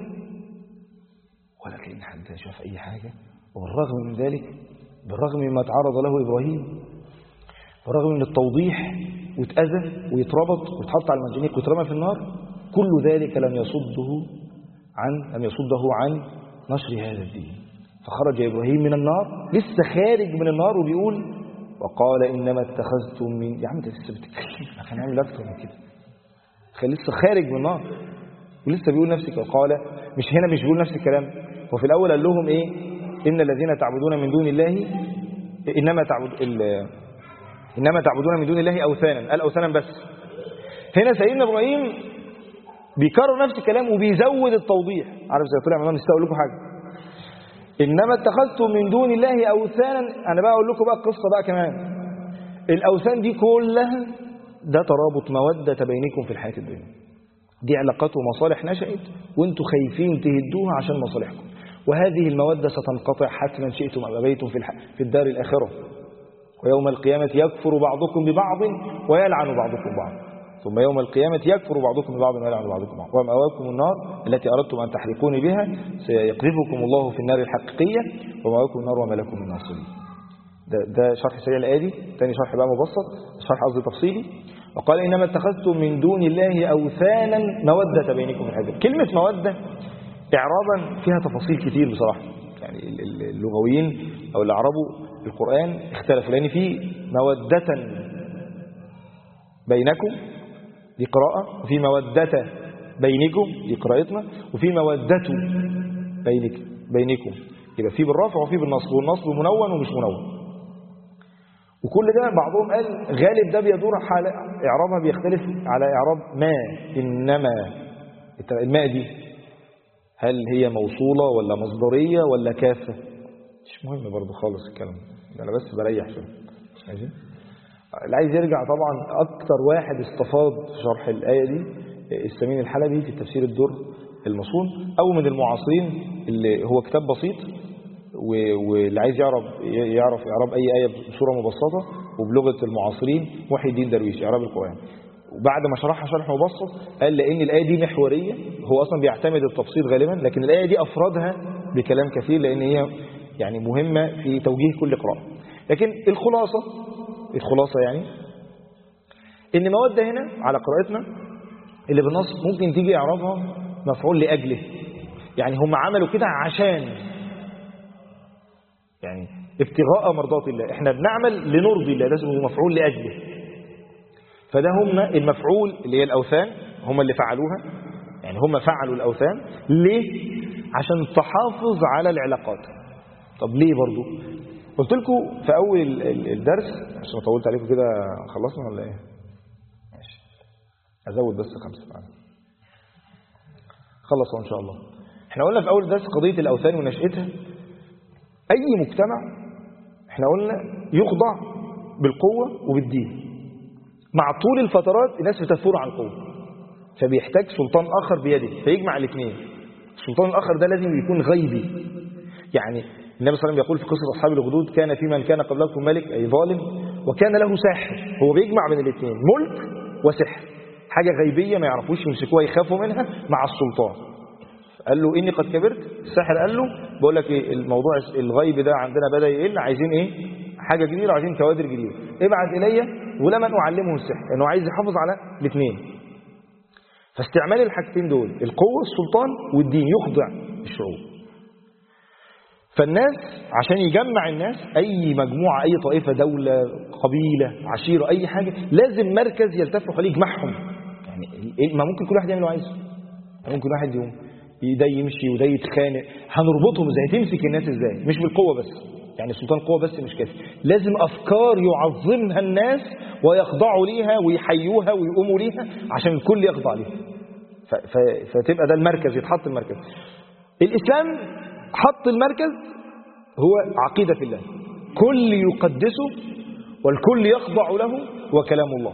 ولكن حد شاف أي حاجة. وبالرغم من ذلك، بالرغم مما تعرض له إبراهيم، بالرغم من التوضيح واتأذى ويتربط ويتحط على المنجنيق ويترمى في النار، كل ذلك لم يصده عن نشر هذا الدين. فخرج إبراهيم من النار، لسه خارج من النار وبيقول وقال إنما اتخذتم من يا عم انت لسه بتتكلم، خلينا نعمل أكتر من كده. لسه خارج من النار ولسه بيقول نفسك. وقال مش بيقول نفس الكلام. وفي الأول قال لهم إيه؟ إن الذين تعبدون من دون الله إنما تعبدون من دون الله أوثانا. قال أوثانا بس. هنا سيدنا إبراهيم بيكرر نفس الكلام وبيزود التوضيح. عارف زي طلع منهم نستقول لكم حاجة. إنما اتخذتم من دون الله أوثانا. أنا بقى أقول لكم بقى القصة بقى كمان. الأوثان دي كلها ده ترابط مودة بينكم في الحياة الدنيا. دي علاقات ومصالح نشأت وانتوا خايفين تهدوها عشان مصالحكم، وهذه المودة ستنقطع حتما شئتم أم أبيتم في الدار الآخرة. ويوم القيامة يكفر بعضكم ببعض ويلعن بعضكم بعض. ثم يوم القيامة يكفر بعضكم ببعض ويلعن بعضكم بعض. ومأواكم النار التي أردتم أن تحرقوني بها سيقذفكم الله في النار الحقيقية ومأواكم النار وما لكم من ناصرين. ده شرح سريع الآية دي. تاني شرح بقى مبسط، شرح قصدي تفصيلي. وقال إنما اتخذتم من دون الله أوثانا مودة بينكم في الحياة. كلمة مودة إعرابا فيها تفاصيل كتير بصراحة. يعني اللغويين أو اللي عربوا القرآن اختلفوا، لأن في مودة بينكم دي قراءة، وفي مودة بينكم دي قراءتنا، وفي مودة بينكم يبقى في بالرفع وفي بالنصب، والنصب منون ومش منون. وكل ده بعضهم قال غالب ده بيدور على إعرابها بيختلف على إعراب ما. إنما الماء دي هل هي موصولة ولا مصدرية ولا كافة؟ مش مهم برضو خالص الكلام ده، أنا بس بريح شوية. ماشي. اللي عايز يرجع طبعا أكتر واحد استفاض في شرح الآية دي السمين الحلبي في تفسير الدر المصون، أو من المعاصرين اللي هو كتاب بسيط واللي عايز يعرف إعراب أي آية بصورة مبسطة وبلغة المعاصرين محي الدين درويش إعراب القرآن. وبعد ما شرحها شرح مبسط قال لأن الآية دي محورية، هو أصلا بيعتمد التبسيط غالبا، لكن الآية دي أفردها بكلام كثير لأن هي يعني مهمة في توجيه كل قراءة. لكن الخلاصة يعني إن مودة هنا على قراءتنا اللي بالنص ممكن تيجي إعرابها مفعول لأجله، يعني هم عملوا كده عشان يعني ابتغاء مرضات الله، احنا بنعمل لنرضي الله، ده اسمه مفعول لأجله. فده هم المفعول اللي هي الأوثان هم اللي فعلوها، يعني هم فعلوا الأوثان ليه؟ عشان تحافظ على العلاقات. طب ليه برضو؟ قلت لكم في أول الدرس عشان طولت عليكم كده، خلصنا ولا ايه؟ ماشي، أزود بس 5 معنا خلصوا إن شاء الله. احنا قلنا في أول درس قضية الأوثان ونشأتها. أي مجتمع احنا قلنا يخضع بالقوة وبالدين، مع طول الفترات الناس بتثور عن القوة، فبيحتاج سلطان آخر بيده فيجمع الاثنين. السلطان الآخر ده لازم يكون غيبي، يعني النبي صلى الله عليه وسلم يقول في قصة أصحاب الأخدود كان في من كان قبلكم ملك أي ظالم وكان له ساحر، هو بيجمع بين الاثنين ملك وسحر، حاجة غيبية ما يعرفوش يمسكوها يخافوا منها مع السلطان. قال له إني قد كبرت، الساحر قال له بقول لك إيه، الموضوع الغيب ده عندنا بدأ يقل، عايزين إيه حاجة جديدة، عايزين كوادر جديدة، ابعث إلي ولمن أعلمه السحر، لأنه عايز يحافظ على الاثنين. فاستعمال الحاجتين دول القوة السلطان والدين يخضع الشعوب. فالناس عشان يجمع الناس، أي مجموعة أي طائفة دولة قبيلة عشيرة أي حاجة، لازم مركز يلتف حواليه يجمعهم. يعني ما ممكن كل واحد يعمل اللي عايزه، ممكن واحد يوم ده يمشي وده يتخانق، هنربطهم ازاي؟ تمسك الناس ازاي؟ مش بالقوة بس، يعني سلطان قوة بس مش كافي، لازم أفكار يعظمها الناس ويخضعوا ليها ويحيوها ويقوموا ليها عشان الكل يخضع ليها. فتبقى ده المركز، يتحط المركز. الإسلام حط المركز هو عقيدة في الله، كل يقدسه والكل يخضع له وكلام الله.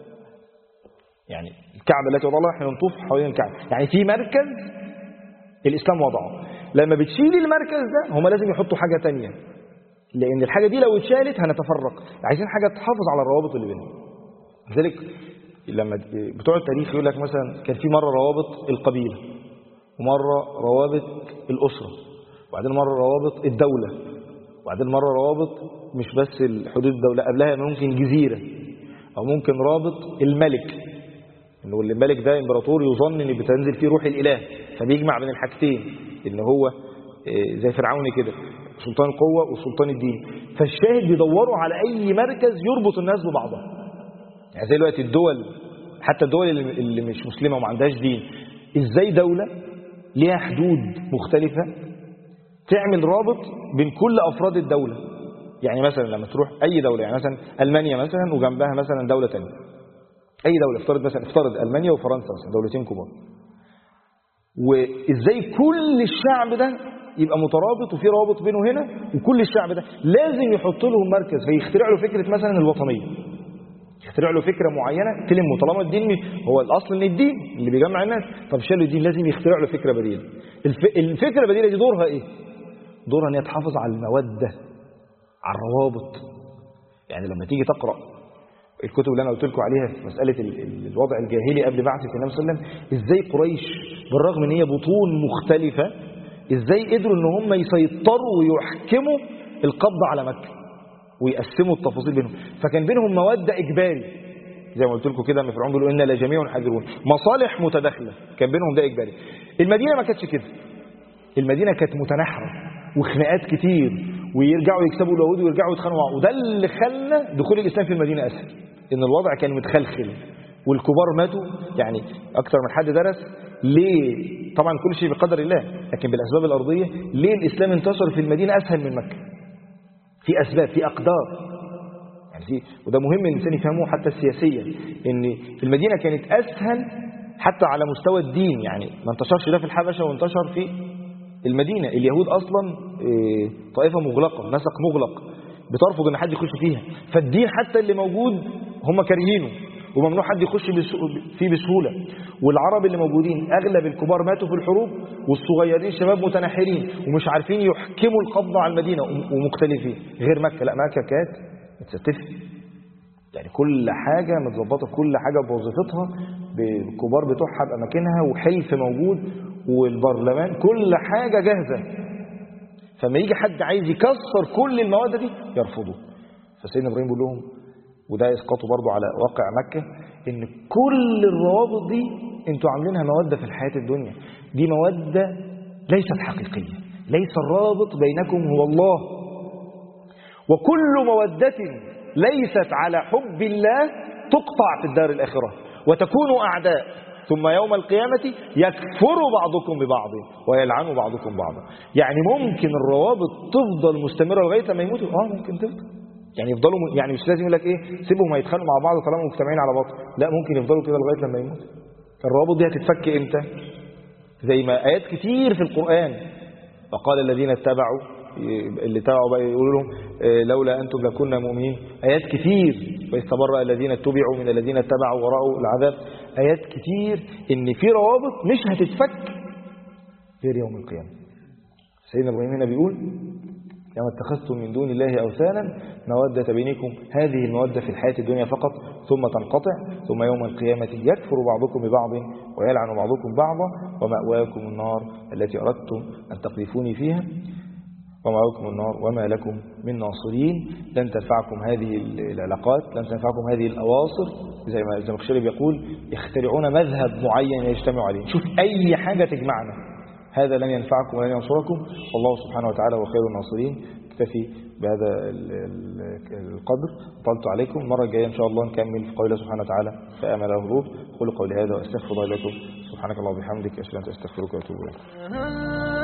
يعني الكعبة التي وضع الله، احنا نطوف حوالين الكعبة، يعني في مركز الإسلام وضعه. لما بتشيل المركز ده هم لازم يحطوا حاجة تانية، لأن الحاجة دي لو اتشالت هنتفرق، عايزين حاجة تحافظ على الروابط اللي بينهم. لذلك لما بتوع التاريخ يقول لك مثلا كان في مرة روابط القبيلة، ومرة روابط الأسرة، وبعدين مرة روابط الدولة، وبعدين مرة روابط مش بس الحدود الدولة، قبلها ممكن جزيرة، أو ممكن رابط الملك، إنه الملك ده إمبراطور يظن إن بتنزل فيه روح الإله، فبيجمع بين الحاجتين، إن هو زي فرعون كده، سلطان القوة وسلطان الدين. فالشاهد بيدوروا على أي مركز يربط الناس ببعضها. يعني زي دلوقتي الدول، حتى الدول اللي مش مسلمة وما عندهاش دين، إزاي دولة ليها حدود مختلفة تعمل رابط بين كل أفراد الدولة. يعني مثلا لما تروح أي دولة، يعني مثلا ألمانيا مثلا وجنبها مثلا دولة تانية، أي دولة افترض ألمانيا وفرنسا مثلا دولتين كبار، وإزاي كل الشعب ده يبقى مترابط وفي رابط بينه هنا، وكل الشعب ده لازم يحط لهم مركز، فيخترع له فكرة مثلا الوطنية، يخترع له فكرة معينة تلمه، طالما الدين هو الأصل إن الدين اللي بيجمع الناس، طب شالوا الدين لازم يخترع له فكرة بديلة. الفكرة البديلة دي دورها إيه؟ دورها إن هي تحافظ على المودة، على الروابط. يعني لما تيجي تقرأ الكتب اللي أنا قلت لكم عليها في مسألة الوضع الجاهلي قبل بعثة النبي صلى الله عليه وسلم، إزاي قريش بالرغم إن هي بطون مختلفة، إزاي قدروا إن هم يسيطروا ويحكموا القبض على مكة ويقسموا التفاصيل بينهم. فكان بينهم مودة إجباري، زي ما قلت لكم كده، فرعون بيقولوا إن لجميع حاذرون، مصالح متداخلة، كان بينهم ده إجباري. المدينة ما كانتش كده، المدينة كانت متناحرة وخناقات كتير، ويرجعوا يكسبوا اليهود ويرجعوا يتخانقوا معهم، وده اللي خلى دخول الإسلام في المدينة أسهل، إن الوضع كان متخلخل والكبار ماتوا. يعني أكثر من حد درس ليه، طبعا كل شيء بقدر الله، لكن بالأسباب الأرضية، ليه الإسلام انتشر في المدينة أسهل من مكة؟ في أسباب، في أقدار، يعني وده مهم الإنسان يفهمه حتى السياسية، إن في المدينة كانت أسهل حتى على مستوى الدين. يعني ما انتشرش ده في الحبشة وانتشر في المدينة. اليهود أصلا طائفة مغلقة، نسق مغلق، بترفض ان حد يخش فيها، فالدين حتى اللي موجود هم كارهينه، وممنوع حد يخش فيه بسهولة. والعرب اللي موجودين أغلب الكبار ماتوا في الحروب، والصغيرين شباب متنحرين ومش عارفين يحكموا القبضة على المدينة ومختلفين. غير مكة، لا مكة كانت متستفة، يعني كل حاجة متظبطة، كل حاجة بوظيفتها، بالكبار بتوعها بأماكنها، وحلف موجود، والبرلمان كل حاجة جاهزة. فما يجي حد عايز يكسر كل المواد دي يرفضه. فسيدنا إبراهيم بيقول لهم، وده يسقطوا برضو على واقع مكة، إن كل الروابط دي انتوا عاملينها مودة في الحياة الدنيا، دي مودة ليست حقيقية، ليس الرابط بينكم هو الله. وكل مودة ليست على حب الله تقطع في الدار الآخرة وتكون أعداء، ثم يوم القيامة يكفر بعضكم ببعض ويلعن بعضكم بعضا. يعني ممكن الروابط تفضل مستمرة لغاية لما يموتوا، ممكن تفضل، يعني يفضلوا، يعني مش لازم يقول لك ايه سيبهم هيتخانقوا مع بعض طالما مجتمعين على باطل، لا ممكن يفضلوا كده لغاية لما يموتوا. الروابط دي هتتفك امتى؟ زي ما آيات كتير في القرآن، وقال الذين اتبعوا، اللي تبعوا بقى يقولوا لهم لولا أنتم لكنا مؤمنين. آيات كتير، ويستبرأ الذين اتبعوا من الذين اتبعوا ورأوا العذاب. آيات كتير إن في روابط مش هتتفك غير يوم القيامة. سيدنا إبراهيم هنا بيقول لما اتخذتم من دون الله أوثانا مودة بينكم، هذه المودة في الحياة الدنيا فقط، ثم تنقطع، ثم يوم القيامة يكفر بعضكم ببعض ويلعن بعضكم بعضا، ومأواكم النار التي أردتم أن تقذفوني فيها، ومأواكم النار وما لكم من ناصرين. لن تنفعكم هذه العلاقات، لن تنفعكم هذه الأواصر، زي ما الزمخشري بيقول يخترعون مذهب معين يجتمعوا عليه، شوف أي حاجة تجمعنا، هذا لن ينفعكم ولن ينصركم، والله سبحانه وتعالى هو خير الناصرين. اكتفي بهذا القدر، طلت عليكم. المرة الجاية إن شاء الله نكمل في قوله سبحانه وتعالى فآمن له لوط. قولوا قولي هذا وأستغفر الله لكم. سبحانك اللهم وبحمدك، أشهد أن لا إله إلا أنت، أستغفرك وأتوب إليك.